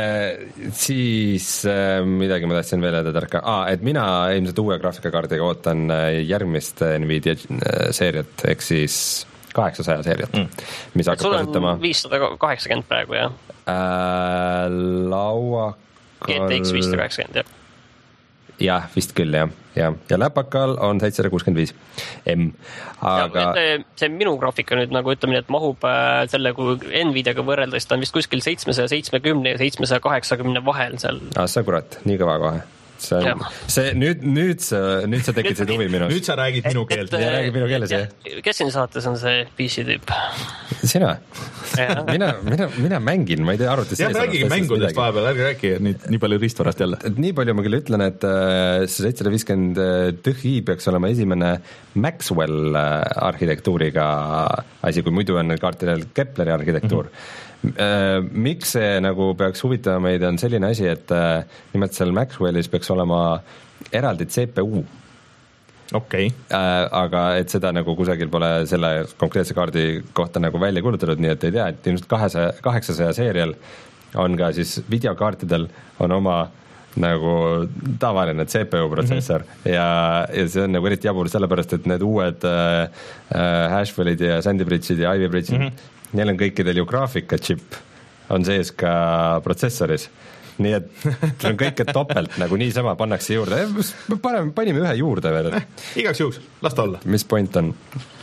Siis midagi ma tahtsin veel öelda tarka. Ah, et mina ilmselt uue graafikakaardiga ootan järgmist Nvidia seeriat, ehk siis kaheksasaja seeriat, mm. mis hakkab kasutama... sul on viissada kaheksakümmend praegu, jah? Äh, lauakal... G T X viissada kaheksakümmend, jah. Jah, vist küll, jah. Ja, ja läpakal on seitsesada kuuskümmend viis M. Aga... Ja, see minu graafika nüüd nagu ütleme nii, et mahub selle, kui Nvidiaga võrreldes, ta on vist kuskil seitsmesaja seitsmekümne ja seitsmesaja kaheksakümne vahel seal. Ah, see kurat, nii kõva kohe. see on, see nüüd, nüüd sa, nüüd sa tekitasid huvi minust. Nüüd sa räägid minu keelt. Ja räägid minu keeles, jah. Kes siin saates on see P C tüüp? Sina? mina, mina, mina mängin, ma ei tea arvutis. jah, räägigi mängudest vahepeal, ärge räägi nii, nii palju riistvarast jälle. Et nii palju ma küll ütlen, et see seitsesada viiskümmend Ti peaks olema esimene Maxwell arhitektuuriga asi, kui muidu on kaartidel Kepleri arhitektuur. Mm-hmm. Miks see nagu peaks huvitama meid, on selline asi, et nimelt seal Maxwellis peaks olema eraldi C P U. Okay. Äh, aga et seda nagu kusagil pole selle konkreetse kaardi kohta nagu välja kulutatud, nii et ei tea, et ilmselt kaheksasaja seerial on ka siis videokaartidel on oma nagu tavaline C P U protsessor mm-hmm. ja, ja see on nagu eriti jabur sellepärast, et need uued äh, Hashwellid ja Sandy Bridge'id ja Ivy Bridge'id mm-hmm. neil on kõikidel ju graafikachip on sees ka protsessoris. Nii et see on kõike topelt nagu niisama pannakse juurde. Paneme, panime ühe juurde veel. Igaks juhuks, las ta olla. Mis point on?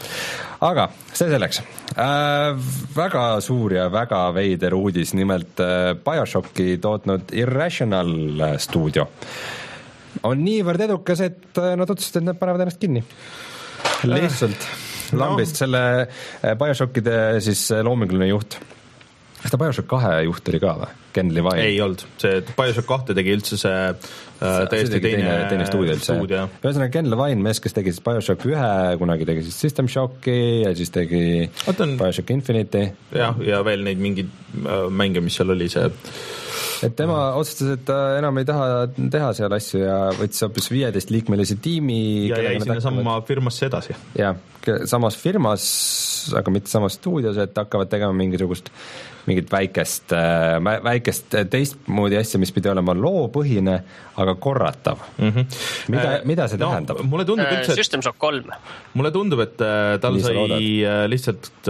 Aga see selleks. Äh, väga suur ja väga veider uudis, nimelt äh, BioShocki tootnud Irrational stuudio on niivõrd edukas, et äh, nad otsustasid, et nad panevad ennast kinni. Lihtsalt äh, lambist no. Selle äh, BioShockide siis äh, loominguline juht. Kas ta BioShock kahe juht oli ka või? Ken Levine? Ei olnud. See BioShock kahte tegi üldse see äh, täiesti teine, teine, teine stuudio üldse. Ühesõnaga Ken Levine, mees, kes tegi siis BioShock ühe, kunagi tegi siis System Shocki ja siis tegi on... BioShock Infinity. Jah, ja veel neid mingeid äh, mänge, mis seal oli see... Et tema otsustas, et ta enam ei taha teha seal asju ja võttis hoopis viieteist liikmelise tiimi. Ja jäi sinna sama firmasse edasi. Ja, samas firmas, aga mitte samas stuudios, et hakkavad tegema mingisugust mingit väikest, väikest teistmoodi asja, mis pidi olema loopõhine, aga korratav. Mm-hmm. Mida, äh, mida see no, tähendab? Mulle tundub üldse, et, System Shock kolm. Mulle tundub, et tal sai lihtsalt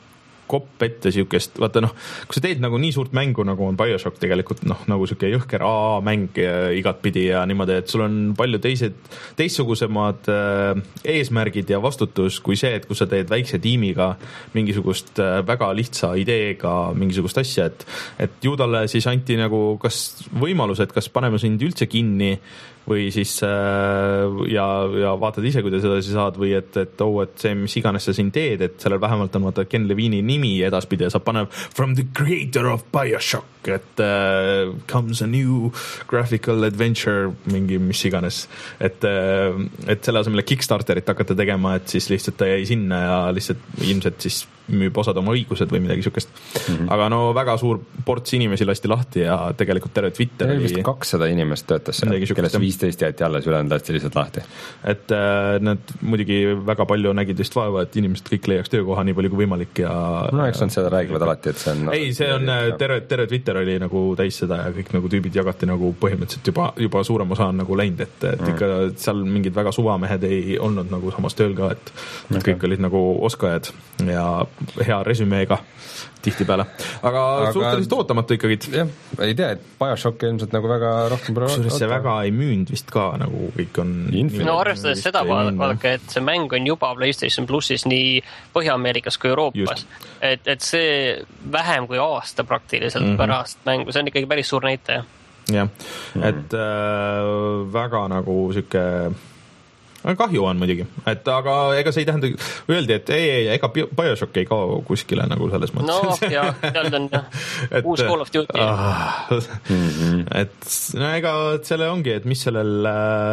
kopp ette siukest, vaata noh, kui sa teed nagu nii suurt mängu, nagu on BioShock tegelikult, noh, nagu siuke jõhker A A mäng igat pidi ja niimoodi, et sul on palju teised, teistsugusemad äh, eesmärgid ja vastutus kui see, et kui sa teed väikse tiimiga mingisugust äh, väga lihtsa ideega mingisugust asja, et, et ju talle siis anti nagu kas võimalus, et kas paneme sind üldse kinni või siis äh, ja, ja vaatad ise, kuidas edasi saad või et, et oh, et see, mis iganes sa siin teed, et sellel vähemalt on vaata Ken Levine'i nimi edaspidi ja saab paneb from the creator of BioShock, et uh, comes a new graphical adventure, mingi mis iganes, et, uh, et selle asemele Kickstarterit hakata tegema, et siis lihtsalt ta jäi sinna ja lihtsalt ilmselt siis müüb osad oma õigused või midagi sükest. Mm-hmm. Aga no väga suur ports inimesi lasti lahti ja tegelikult terve Twitter oli... vist kakssada inimest töötas seal, kellest viisteist jäeti alles, ülejäänud lasti lihtsalt lahti. Et äh, nad muidugi väga palju nägid vist vaeva, et inimesed kõik leiaks töökoha nii palju kui võimalik ja... No eks nad seda räägivad alati, et see on... Ei, see on terve, terve Twitter oli nagu täis seda ja kõik nagu tüübid jagati nagu põhimõtteliselt juba, juba suurem osa on nagu läinud, et, et mm. ikka seal mingid väga suvamehed ei olnud nagu samas tööl ka, et okay. Kõik olid nagu oskajad ja hea resümeega tihtipeale. Aga, aga suhteliselt ootamatu ikkagi. Jah, ei tea, et BioShock ilmselt nagu väga rohkem Suures see väga ei müünd vist ka, nagu kõik on... No arvestades seda vaadake, et see mäng on juba PlayStation Plussis nii Põhja-Ameerikas kui Euroopas. Et, et see vähem kui aasta praktiliselt mm-hmm. pärast mängu, see on ikkagi päris suur näitaja. Jah, mm-hmm. et äh, väga nagu süke... kahju on muidugi, et aga ega see ei tähenda, öeldi, et ei, ei, ega BioShock ei kao kuskile nagu selles mõttes. No, jah, seal on uus Call of Duty. Ah, mm-hmm. Et no ega selle ongi, et mis sellel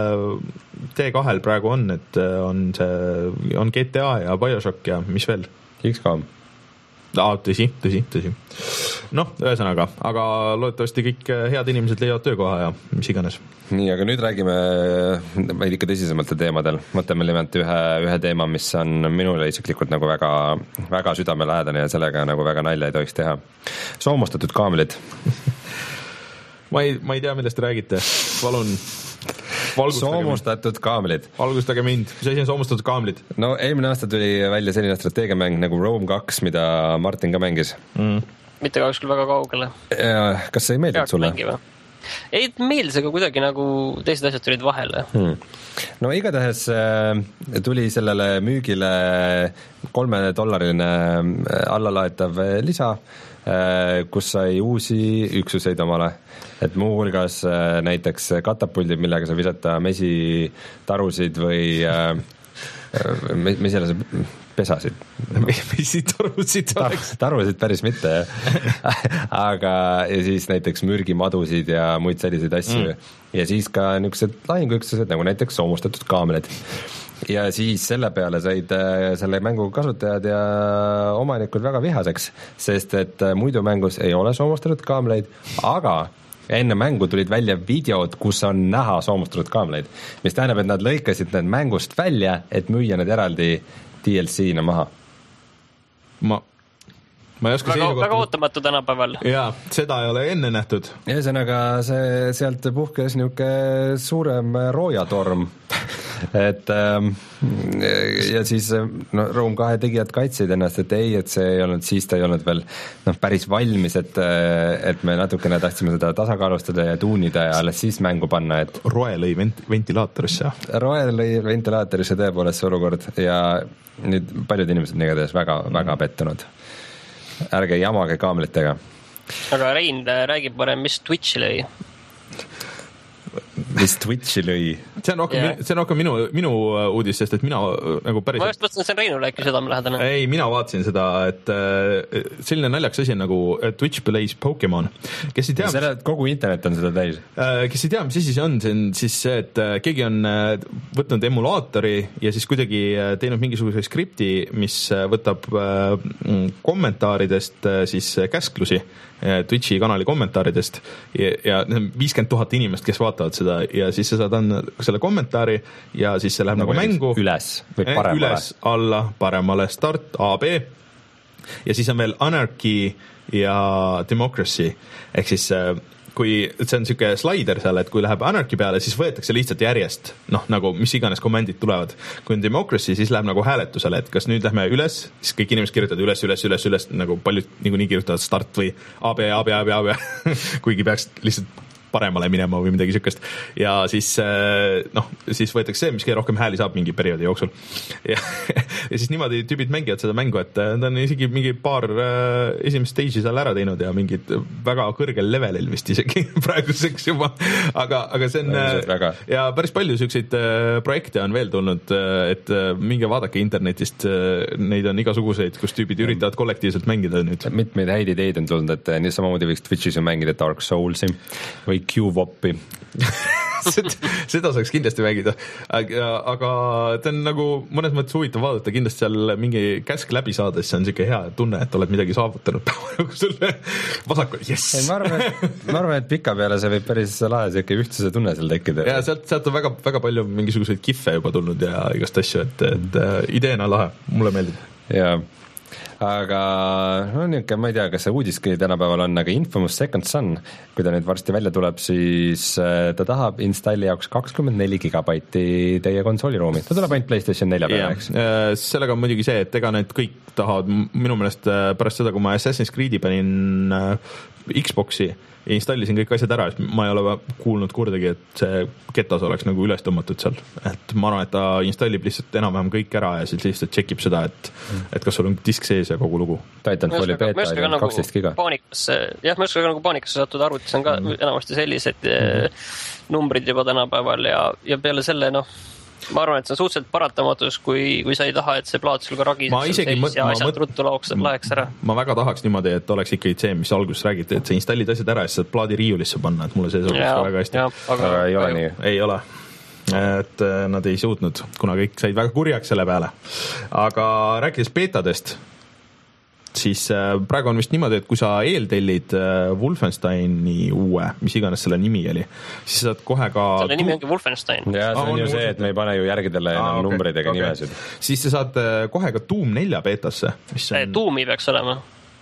T kahel praegu on, et on see, on G T A ja BioShock ja mis veel? X COM. Ah, tõsi, tõsi, tõsi. Noh, ühesõnaga, aga loodetavasti kõik head inimesed leiavad töökoha ja mis iganes. Nii, aga nüüd räägime meil ikka tõsisemate teemadel. Mõtleme nimelt ühe, ühe teema, mis on minule isiklikult nagu väga, väga südamelähedane ja sellega nagu väga nalja ei tohiks teha. Soomustatud kaamlid. ma, ei, ma ei tea, millest räägite. Palun... Soomustatud kaamlid. Valgustage mind. Mis asi on soomustatud kaamlid? No eelmine aasta tuli välja selline strateegiamäng nagu Rome kaks, mida Martin ka mängis. Mm. Mitte kahjuks küll väga kaugele. Ja, kas see ei meeldinud sulle? Ei meeldis, aga kuidagi nagu teised asjad tulid vahele. Hmm. No igatahes äh, tuli sellele müügile kolme dollariline allalaetav lisa kus sai uusi üksuseid omale, et muuhulgas näiteks katapuldid, millega sa visata mesitarusid või mis, mis jälle see pesasid? mesitarusid oleks? Tarusid päris mitte, jah. Aga ja siis näiteks mürgimadusid ja muid selliseid asju mm. ja siis ka niisugused lahinguüksused, nagu näiteks soomustatud kaamlid. Ja siis selle peale said selle mängu kasutajad ja omanikud väga vihaseks, sest et muidu mängus ei ole soomustatud kaamleid, aga enne mängu tulid välja videod, kus on näha soomustatud kaamleid, mis tähendab, et nad lõikasid need mängust välja, et müüa need eraldi D L C-na maha. Ma, ma ei oska väga, väga ootamatu tänapäeval. Jaa, seda ei ole enne nähtud. Ühesõnaga, see sealt puhkes niisugune suurem roojatorm. et ähm, ja siis no, Room kahe tegijad kaitsid ennast, et ei, et see ei olnud, siis ta ei olnud veel noh, päris valmis, et, et me natukene tahtsime seda tasakaalustada ja tuunida ja alles siis mängu panna, et Roe lõi vent- ventilaatorisse. Roe lõi ventilaatorisse tõepoolest see olukord ja nüüd paljud inimesed negades väga, väga pettunud. Ärge jamage kaamlitega. Aga Rein räägib parem, mis Twitchi lõi. Mis Twitchi lõi? See on rohkem, yeah. see on rohkem minu, minu uudis, sest et mina nagu päris... Ma just mõtlen, et see on Reinule äkki südamelähedane. Ei, mina vaatasin seda, et selline naljaks asi nagu Twitch plays Pokemon. Kes ei tea... Selle, kogu internet on seda täis. Kes ei tea, mis asi see on, see on siis see, et keegi on võtnud emulaatori ja siis kuidagi teinud mingisuguse skripti, mis võtab kommentaaridest siis käsklusi Twitchi kanali kommentaaridest ja, ja viiskümmend tuhat inimest, kes vaatavad seda ja siis sa saad anda selle kommentaari ja siis see läheb nagu, nagu mängu üles või paremale üles, alla, paremale, start, A, B ja siis on veel Anarchy ja Democracy ehk siis kui see on niisugune slider seal, et kui läheb Anarchy peale, siis võetakse lihtsalt järjest, noh, nagu mis iganes komandid tulevad. Kui on Democracy, siis läheb nagu hääletusele, et kas nüüd lähme üles, siis kõik inimesed kirjutavad üles, üles, üles, üles, nagu paljud nagu nii kirjutavad start või A, B, A, B, A, B, A, B, kuigi peaks lihtsalt paremale minema või midagi sükest. Ja siis, noh, siis võetakse see, mis kõige rohkem hääli saab mingi perioodi jooksul. Ja, ja siis niimoodi tüübid mängivad seda mängu, et ta on isegi mingi paar esimest stage'i seal ära teinud ja mingid väga kõrgel levelil vist isegi praeguseks juba. Aga, aga see on, ja päris palju sükseid projekte on veel tulnud, et minge vaadake internetist, neid on igasuguseid, kus tüübid üritavad kollektiivselt mängida nüüd. Mitmeid häid ideid on tulnud, et nii samamoodi võiks Twitchis ju mängida Dark Soulsi või Q-Voppi. seda saaks kindlasti mängida, aga, aga ta on nagu mõnes mõttes huvitav vaadata, kindlasti seal mingi käsk läbi saades, see on siuke hea tunne, et oled midagi saavutanud nagu sulle vasakul, jess! Ma arvan, et, ma arvan, et pika peale see võib päris lahe siuke ühtsuse tunne seal tekkida. Ja sealt, sealt on väga, väga palju mingisuguseid kiffe juba tulnud ja igast asju, et, et ideena lahe, mulle meeldib. Jaa. Aga no niisugune, ma ei tea, kas see uudiski tänapäeval on, aga Infamous Second Son, kui ta nüüd varsti välja tuleb, siis ta tahab installi jaoks kakskümmend neli gigabaiti teie konsooliruumi. Ta tuleb ainult PlayStation nelja peale, eks? Sellega on muidugi see, et ega need kõik tahavad minu meelest pärast seda, kui ma Assassin's Creed'i panin Xboxi ja installisin kõik asjad ära, siis ma ei ole kuulnud kurdagi, et see ketas oleks nagu üles tõmmatud seal. Et ma arvan, et ta installib lihtsalt enam-vähem kõik ära ja siis lihtsalt tšekib seda, et, et kas sul on disk sees ja kogu lugu. Titanfalli beta ja kaksteist giga. Paanikasse, jah, ma üskagi nagu paanikasse sattud arvutis on ka mm. enamasti sellised mm. numbrid juba tänapäeval ja, ja peale selle, noh, ma arvan, et see on suhteliselt paratamatus, kui, kui sa ei taha, et see plaat sul ka ragis ja asjad mõt... ruttu laoks, laeks ära. Ma väga tahaks niimoodi, et oleks ikkagi see, mis alguses räägiti, et sa installid asjad ära ja saad plaadi riiulisse panna, et mulle see sobiks väga hästi. Ja, aga, aga ei ole nii. Ei ole. Et nad ei suutnud, kuna kõik said väga kurjaks selle peale. Aga rääkides beetadest, siis praegu on vist niimoodi, et kui sa eeltellid Wolfensteini uue, mis iganes selle nimi oli, siis saad kohe ka... Selle nimi ongi Wolfenstein. Ja see on ju see, et me ei pane ju järgidele enam ah, okay, numbreid ega okay. nimesid. Siis sa saad kohe ka Doom nelja beetasse. Mis on... Doomi peaks olema.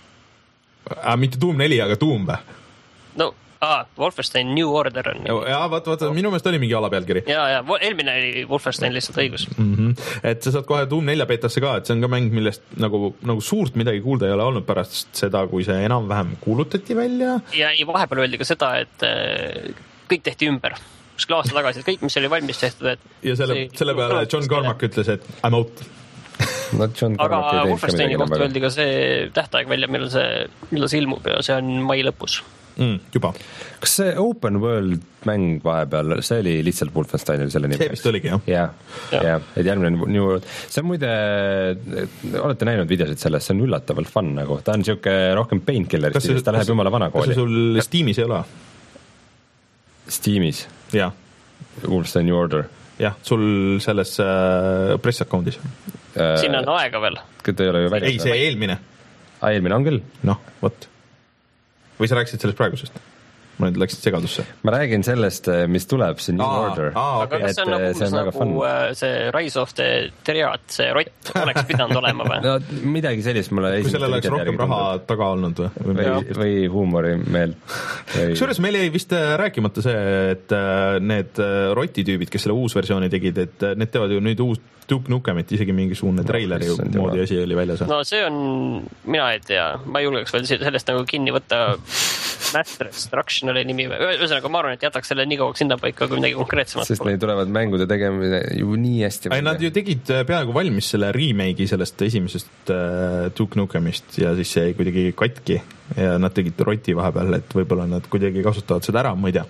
Ah, mitte Doom neli, aga Doom või? No... Ah, Wolfenstein New Order on. Jaa, vaat, vaat, minu meelest oli mingi alapealkiri. Jaa, jaa, eelmine oli Wolfenstein lihtsalt õigus. Mm-hmm. Et sa saad kohe Doom nelja beetasse ka, et see on ka mäng, millest nagu, nagu suurt midagi kuulda ei ole olnud pärast seda, kui see enam-vähem kuulutati välja. Ja vahepeal öeldi ka seda, et kõik tehti ümber. Kuskil aasta tagasi, et kõik, mis oli valmis tehtud, et... Ja selle, selle peale John Carmack ütles, et I'm out. no, aga Wolfensteini kohta öeldi ka see tähtaeg välja, millal see, millal see ilmub ja see on mai lõpus. Mm, juba. Kas see open world mäng vahepeal, see oli lihtsalt Wolfensteinil selle nimi? See vist oligi, jah. Jah, ja, et järgmine New World. See on muide, olete näinud videosid sellest, see on üllatavalt fun nagu, ta on siuke rohkem painkiller, siis ta läheb jumala vana kooli. Kas see sul Steamis ei ole? Steamis? Jah. Wolfenstein New Order? Jah, sul selles äh, press account'is. Äh, Siin on aega veel. Ta ei ole ju välja. Ei, see eelmine. A, eelmine on küll? Noh, võt. Või sa rääkisid sellest praegusest? Ma nüüd läksid segadusse. Ma räägin sellest, mis tuleb, see New aa, Order. Aa, okay. Aga kas see on nagu, see on nagu fun. See Rise of the Triad, see rott oleks pidanud olema või? No midagi sellist mulle kui sellel oleks rohkem raha tundub. Taga olnud või? Või, või huumori meel. Kusjuures meil jäi vist rääkimata see, et need rotitüübid, kes selle uus versiooni tegid, et need teevad ju nüüd uus Duke Nukemit, isegi mingisugune treileri no, moodi asi oli väljas. No see on, mina ei tea, ma ei julgeks veel sellest nagu kinni võtta Mass Destruction oli nimi või, ühesõnaga ma arvan, et jätaks selle nii kauaks hinda paika, kui midagi konkreetsemat. Sest neil tulevad mängude tegemine ju nii hästi. Ai, nad ju tegid peaaegu valmis selle remake'i sellest esimesest uh, Duke Nukemist ja siis see kuidagi katki ja nad tegid roti vahepeal, et võib-olla nad kuidagi kasutavad seda ära, ma ei tea.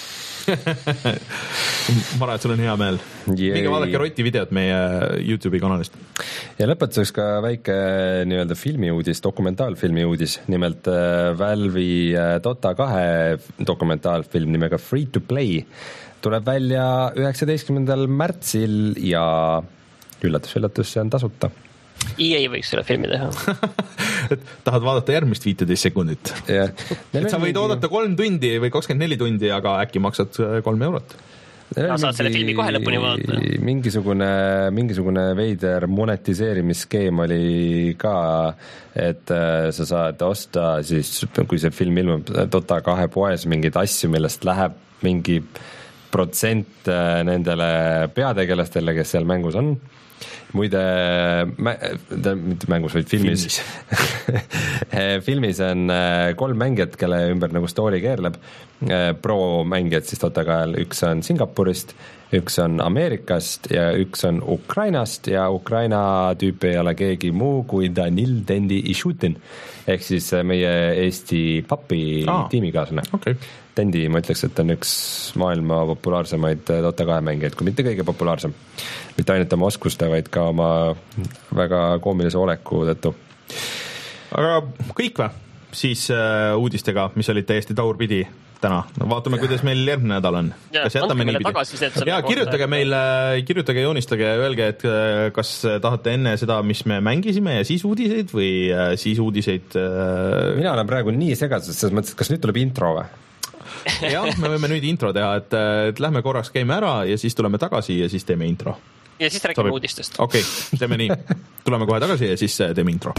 Mara, et sul on hea meel. Minge vaadake roti videot meie YouTube'i kanalist. Ja lõpetuseks ka väike nii-öelda filmiuudis, dokumentaalfilmi uudis. Nimelt Valve'i Dota kahe dokumentaalfilm nimega Free to Play tuleb välja üheksateistkümnendal märtsil ja üllatus, üllatus, see on tasuta. E A võiks selle filmi teha. Et tahad vaadata järgmist viiteist sekundit. Yeah. Et sa võid oodata kolm tundi või kakskümmend neli tundi, aga äkki maksad kolm eurot. No, saad selle filmi kohe lõpuni vaadata. Mingisugune, mingisugune veider monetiseerimisskeem oli ka, et sa saad osta siis, kui see film ilmub Dota kahe poes mingid asju, millest läheb mingi protsent nendele peategelastele, kes seal mängus on. Muide, mitte mängus, vaid filmis. Filmis, filmis on kolm mängijat, kelle ümber nagu story keerleb. Pro-mängijad siis Dota kahel, üks on Singapurist, üks on Ameerikast ja üks on Ukrainast ja Ukraina tüüp ei ole keegi muu kui Danil Dendi Ishutin ehk siis meie Eesti papi ah, tiimikaaslane. Okay. Dendi, ma ütleks, et on üks maailma populaarsemaid Dota kahe mängijaid, kui mitte kõige populaarsem. Mitte ainult oma oskuste, vaid ka oma väga koomilise oleku tõttu. Aga kõik või? Siis uh, uudistega, mis olid täiesti taurpidi täna. No, vaatame, kuidas meil järgmine nädal on. Ja, kas jätame nii pidi? Ja, kirjutage meile, kirjutage, joonistage ja öelge, et kas tahate enne seda, mis me mängisime ja siis uudiseid või siis uudiseid... Mina olen praegu nii segaduses, selles mõttes, kas nüüd tuleb intro või? Jah, me võime nüüd intro teha, et, et lähme korraks käime ära ja siis tuleme tagasi ja siis teeme intro. Ja siis räägime Sobib. Uudistest. Okei, okay, teeme nii. Tuleme kohe tagasi ja siis teeme intro.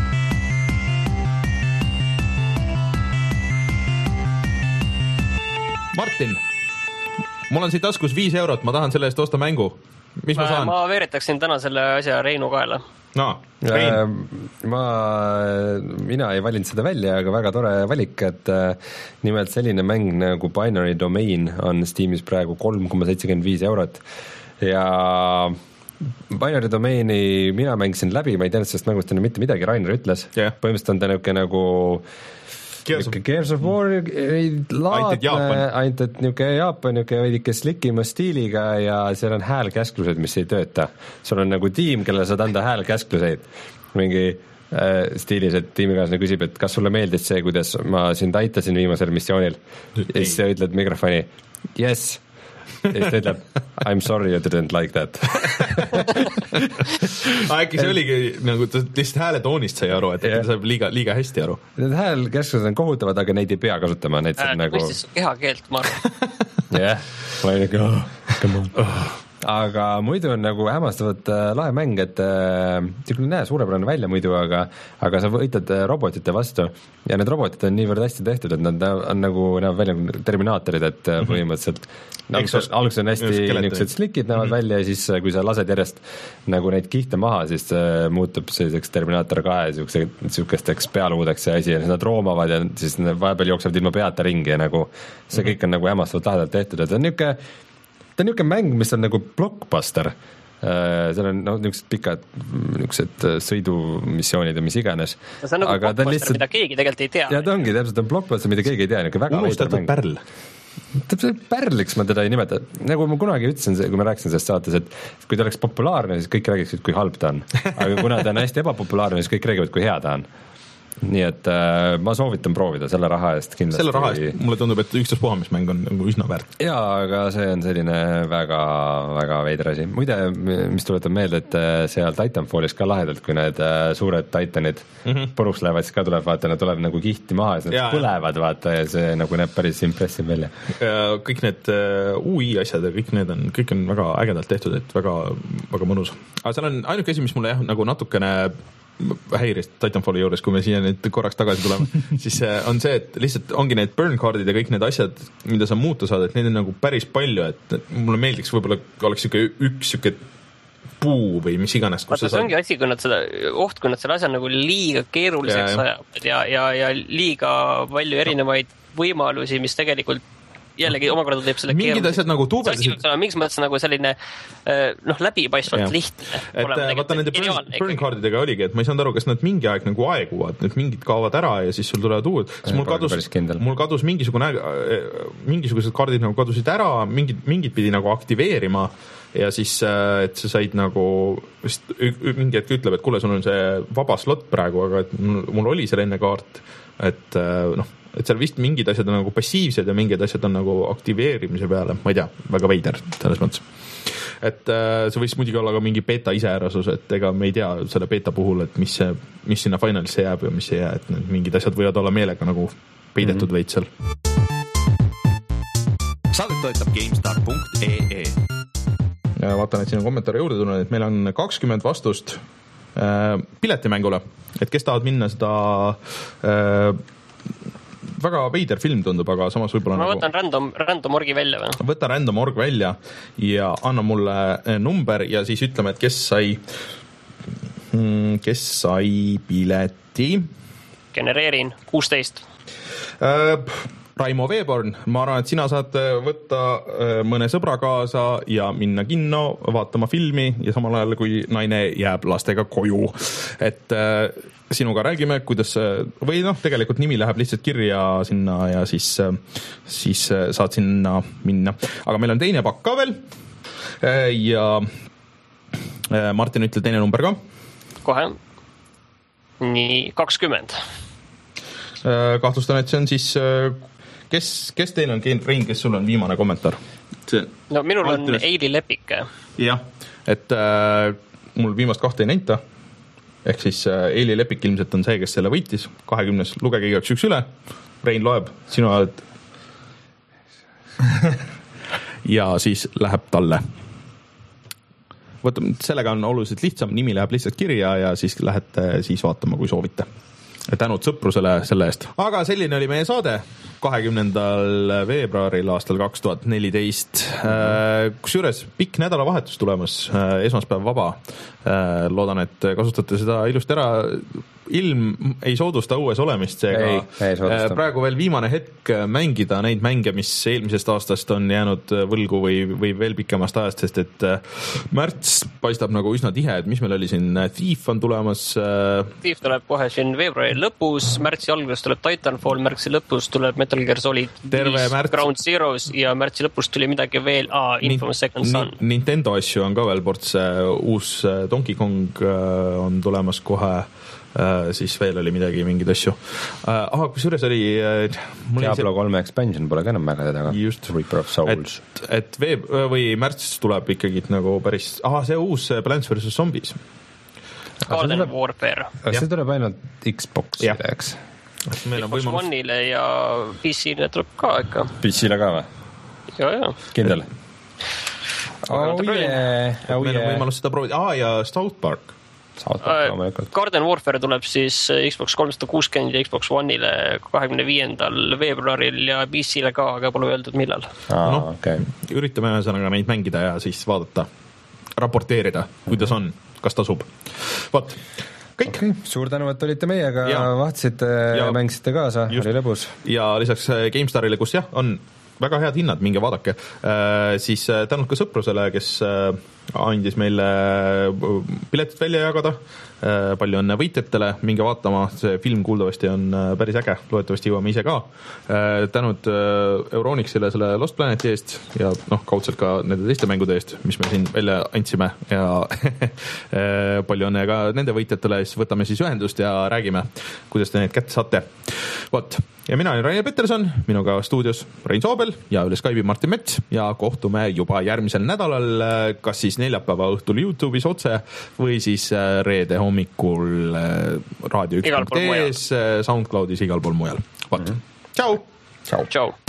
Martin, mul on siit taskus viis eurot, ma tahan selle eest osta mängu. Mis ma, ma saan? Ma veeretaksin täna selle asja Reinu kaela. No, Rein. Ma, mina ei valinud seda välja, aga väga tore valik, et nimelt selline mäng nagu Binary Domain on Steamis praegu kolm koma seitsekümmend viis eurot ja Binary Domaini mina mängisin läbi, ma ei teadnud sellest mängust mitte midagi, Rainer ütles. Yeah. Põhimõtteliselt on ta niisugune nagu Gears of, Gears of War laadne, ainult et niisugune Jaapan niisugune veidike slikima stiiliga ja seal on häälkäsklused, mis ei tööta. Sul on nagu tiim, kellele saad anda häälkäskluseid. Mingi äh, stiilis, et tiimikaaslane küsib, et kas sulle meeldis see, kuidas ma sind aitasin viimasel missioonil. Ja siis sa ütled mikrofoni, yes. Ja siis ta ütleb, I'm sorry you didn't like that. Äkki see oligi, nagu ta lihtsalt hääletoonist sai aru, et yeah. ta saab liiga, liiga hästi aru. Need häälkäsklused on kohutavad, aga neid ei pea kasutama. Neid äh, nagu... mõistis kehakeelt, ma arvan. Jah, ma olin nagu, oh, come on. Oh. Aga muidu on nagu hämmastavalt äh, lahe mäng, et äh, see näe suurepärane välja muidu, aga, aga sa võitad äh, robotite vastu ja need robotid on niivõrd hästi tehtud, et nad on nagu näevad välja terminaatorid, et äh, põhimõtteliselt nagu, alguses on hästi niisugused slikid näevad mm-hmm. välja ja siis kui sa lased järjest nagu neid kihte maha, siis äh, muutub selliseks Terminaator kahe niisugusteks pealuudeks ja asi ja nad roomavad ja siis vahepeal jooksevad ilma peata ringi ja nagu see mm-hmm. kõik on nagu hämmastavalt lahedalt tehtud, et on niisugune ta on niisugune mäng, mis on nagu blockbuster, seal on no, niisugused pikad niisugused sõidumissioonid ja mis iganes. see on nagu blockbuster, lihtsalt... mida keegi tegelikult ei tea. ja ta ongi, täpselt on blockbuster, mida keegi ei tea, niisugune väga unustatud pärl. täpselt pärliks ma teda ei nimeta, nagu ma kunagi ütlesin, kui ma rääkisin sellest saates, et kui ta oleks populaarne, siis kõik räägiksid, kui halb ta on. Aga kuna ta on hästi ebapopulaarne, siis kõik räägivad, kui hea ta on. Nii et äh, ma soovitan proovida selle raha eest kindlasti. Selle raha eest mulle tundub, et ükstaspuhamismäng on nagu üsna väärt. Jaa, aga see on selline väga, väga veider asi. Muide, mis tuletab meelde, et seal Titanfallis ka lahedalt, kui need suured Titanid mm -hmm. puruks lähevad, siis ka tuleb, vaata, nad tuleb nagu kihti maha ja siis nad põlevad, vaata, ja see nagu näeb päris impressive välja. Kõik need U I asjad ja kõik need on, kõik on väga ägedalt tehtud, et väga, väga mõnus. Aga seal on ainuke asi, mis mulle jah, nagu natukene häirist Titanfalli juures, kui me siia nüüd korraks tagasi tuleme, siis on see, et lihtsalt ongi need burn cardid ja kõik need asjad, mida sa muuta saad, et neid on nagu päris palju, et mulle meeldiks võib-olla oleks siuke üks siuke puu või mis iganes. Vaata, see ongi asi, kui nad seda, oht, kui nad selle asja nagu liiga keeruliseks ajavad ja, ja, ja liiga palju erinevaid võimalusi, mis tegelikult jällegi omakorda teeb selle mingid asjad nagu tuubeldasid. Mingis mõttes nagu selline noh, läbipaistvalt lihtne. Et vaata nende burn cardidega oligi, et ma ei saanud aru, kas nad mingi aeg nagu aeguvad, need mingid kaovad ära ja siis sul tulevad uued. Mul kadus, mul kadus mingisugune, mingisugused kaardid nagu kadusid ära, mingid, mingid pidi nagu aktiveerima ja siis, et sa said nagu, mingi hetk ütleb, et kuule, sul on see vaba slot praegu, aga et mul oli seal enne kaart, et noh, et seal vist mingid asjad on nagu passiivsed ja mingid asjad on nagu aktiveerimise peale, ma ei tea, väga veider selles mõttes. Et äh, see võis muidugi olla ka mingi beta iseärasus, et ega me ei tea selle beta puhul, et mis, see, mis sinna finalisse jääb ja mis ei jää, et mingid asjad võivad olla meelega nagu peidetud mm-hmm. veits seal. Saadet toetab GameStar punkt ee. Ja vaatan, et siin on kommentaare juurde tulnud, et meil on kakskümmend vastust äh, piletimängule, et kes tahavad minna seda äh, väga veider film tundub, aga samas võib-olla ma nagu... võtan random, random orgi välja või? Võta random org välja ja anna mulle number ja siis ütleme, et kes sai kes sai pileti. Genereerin kuusteist. Äh, Raimo Veeborn, ma arvan, et sina saad võtta mõne sõbra kaasa ja minna kinno vaatama filmi ja samal ajal, kui naine jääb lastega koju. Et äh, sinuga räägime, kuidas, või noh, tegelikult nimi läheb lihtsalt kirja sinna ja siis, siis saad sinna minna. Aga meil on teine pakk ka veel ja Martin, ütle teine number ka. Kohe. Nii, kakskümmend. Kahtlustan, et see on siis, kes, kes teil on, Rein, kes sul on viimane kommentaar? See, no minul on Eili Lepik. Jah, et äh, mul viimast kahte ei näita. Ehk siis Eili Lepik ilmselt on see, kes selle võitis. kahekümnes, lugege igaks üks üle. Rein loeb, sinu oled. ja siis läheb talle. Võtta, sellega on oluliselt lihtsam, nimi läheb lihtsalt kirja ja siis lähete siis vaatama, kui soovite. Tänud sõprusele selle eest. Aga selline oli meie saade kahekümnendal veebruaril aastal kaks tuhat neliteist. Kusjuures pikk nädalavahetus tulemas, esmaspäev vaba. Loodan, et kasutate seda ilusti ära. Ilm ei soodusta õues olemist, seega praegu veel viimane hetk mängida neid mänge, mis eelmisest aastast on jäänud võlgu või, või veel pikemast ajast, sest et märts paistab nagu üsna tihe, et mis meil oli siin, Thief on tulemas. Thief tuleb kohe siin veebruari lõpus, märtsi alguses tuleb Titanfall, märtsi lõpus tuleb Metal Gear Solid viis, Ground Zeroes ja märtsi lõpus tuli midagi veel, aa, Infamous Second Son. Nintendo asju on ka veel ports, uus Donkey Kong on tulemas kohe. Uh, siis veel oli midagi, mingid asju. Uh, aha, kusjuures oli... Uh, Diablo kolme expansion pole ka enam väga taga. Just. Reaper of Souls. Et, et veeb, või märts tuleb ikkagi nagu päris... Aha, see uus Plants versus. Zombies. Garden Warfare. See tuleb ainult Xboxile, eks? Xbox One'ile ja P C-le tuleb ka ikka. P C-le ka või? Ja, ja. Kindel? Oh yeah. Oh meil on võimalus seda proovida. Ah, ja South Park. Garden Warfare tuleb siis Xbox kolmsada kuuskümmend ja Xbox One'ile kahekümne viiendal veebruaril ja P C-le ka, aga pole öeldud millal. Ah, no, okay. Üritame ühesõnaga neid mängida ja siis vaadata, raporteerida, kuidas on, kas tasub. Vaat, kõik. Okay. Suur tänu, et olite meiega, vaatasite ja mängisite kaasa, just. Oli lõbus. Ja lisaks GameStarile, kus jah, on väga head hinnad, minge vaadake, äh, siis tänud ka sõprusele, kes äh, andis meile piletid välja jagada, palju õnne võitjatele, minge vaatama, see film kuuldavasti on päris äge, loodetavasti jõuame ise ka. Tänud Euronixile selle Lost Planeti eest ja noh, kaudselt ka nende teiste mängude eest, mis me siin välja andsime ja palju õnne ka nende võitjatele, siis võtame siis ühendust ja räägime, kuidas te need kätte saate. Vot, ja mina olen Rainer Peterson, minuga stuudios Rein Soobel ja üle Skype'i Martin Mets ja kohtume juba järgmisel nädalal, kas siis neljapäeva õhtul YouTube'is otse või siis reede hommikul raadio üks punkt ee-s, SoundCloudis, igal pool mujal. Vot, tšau! Tšau!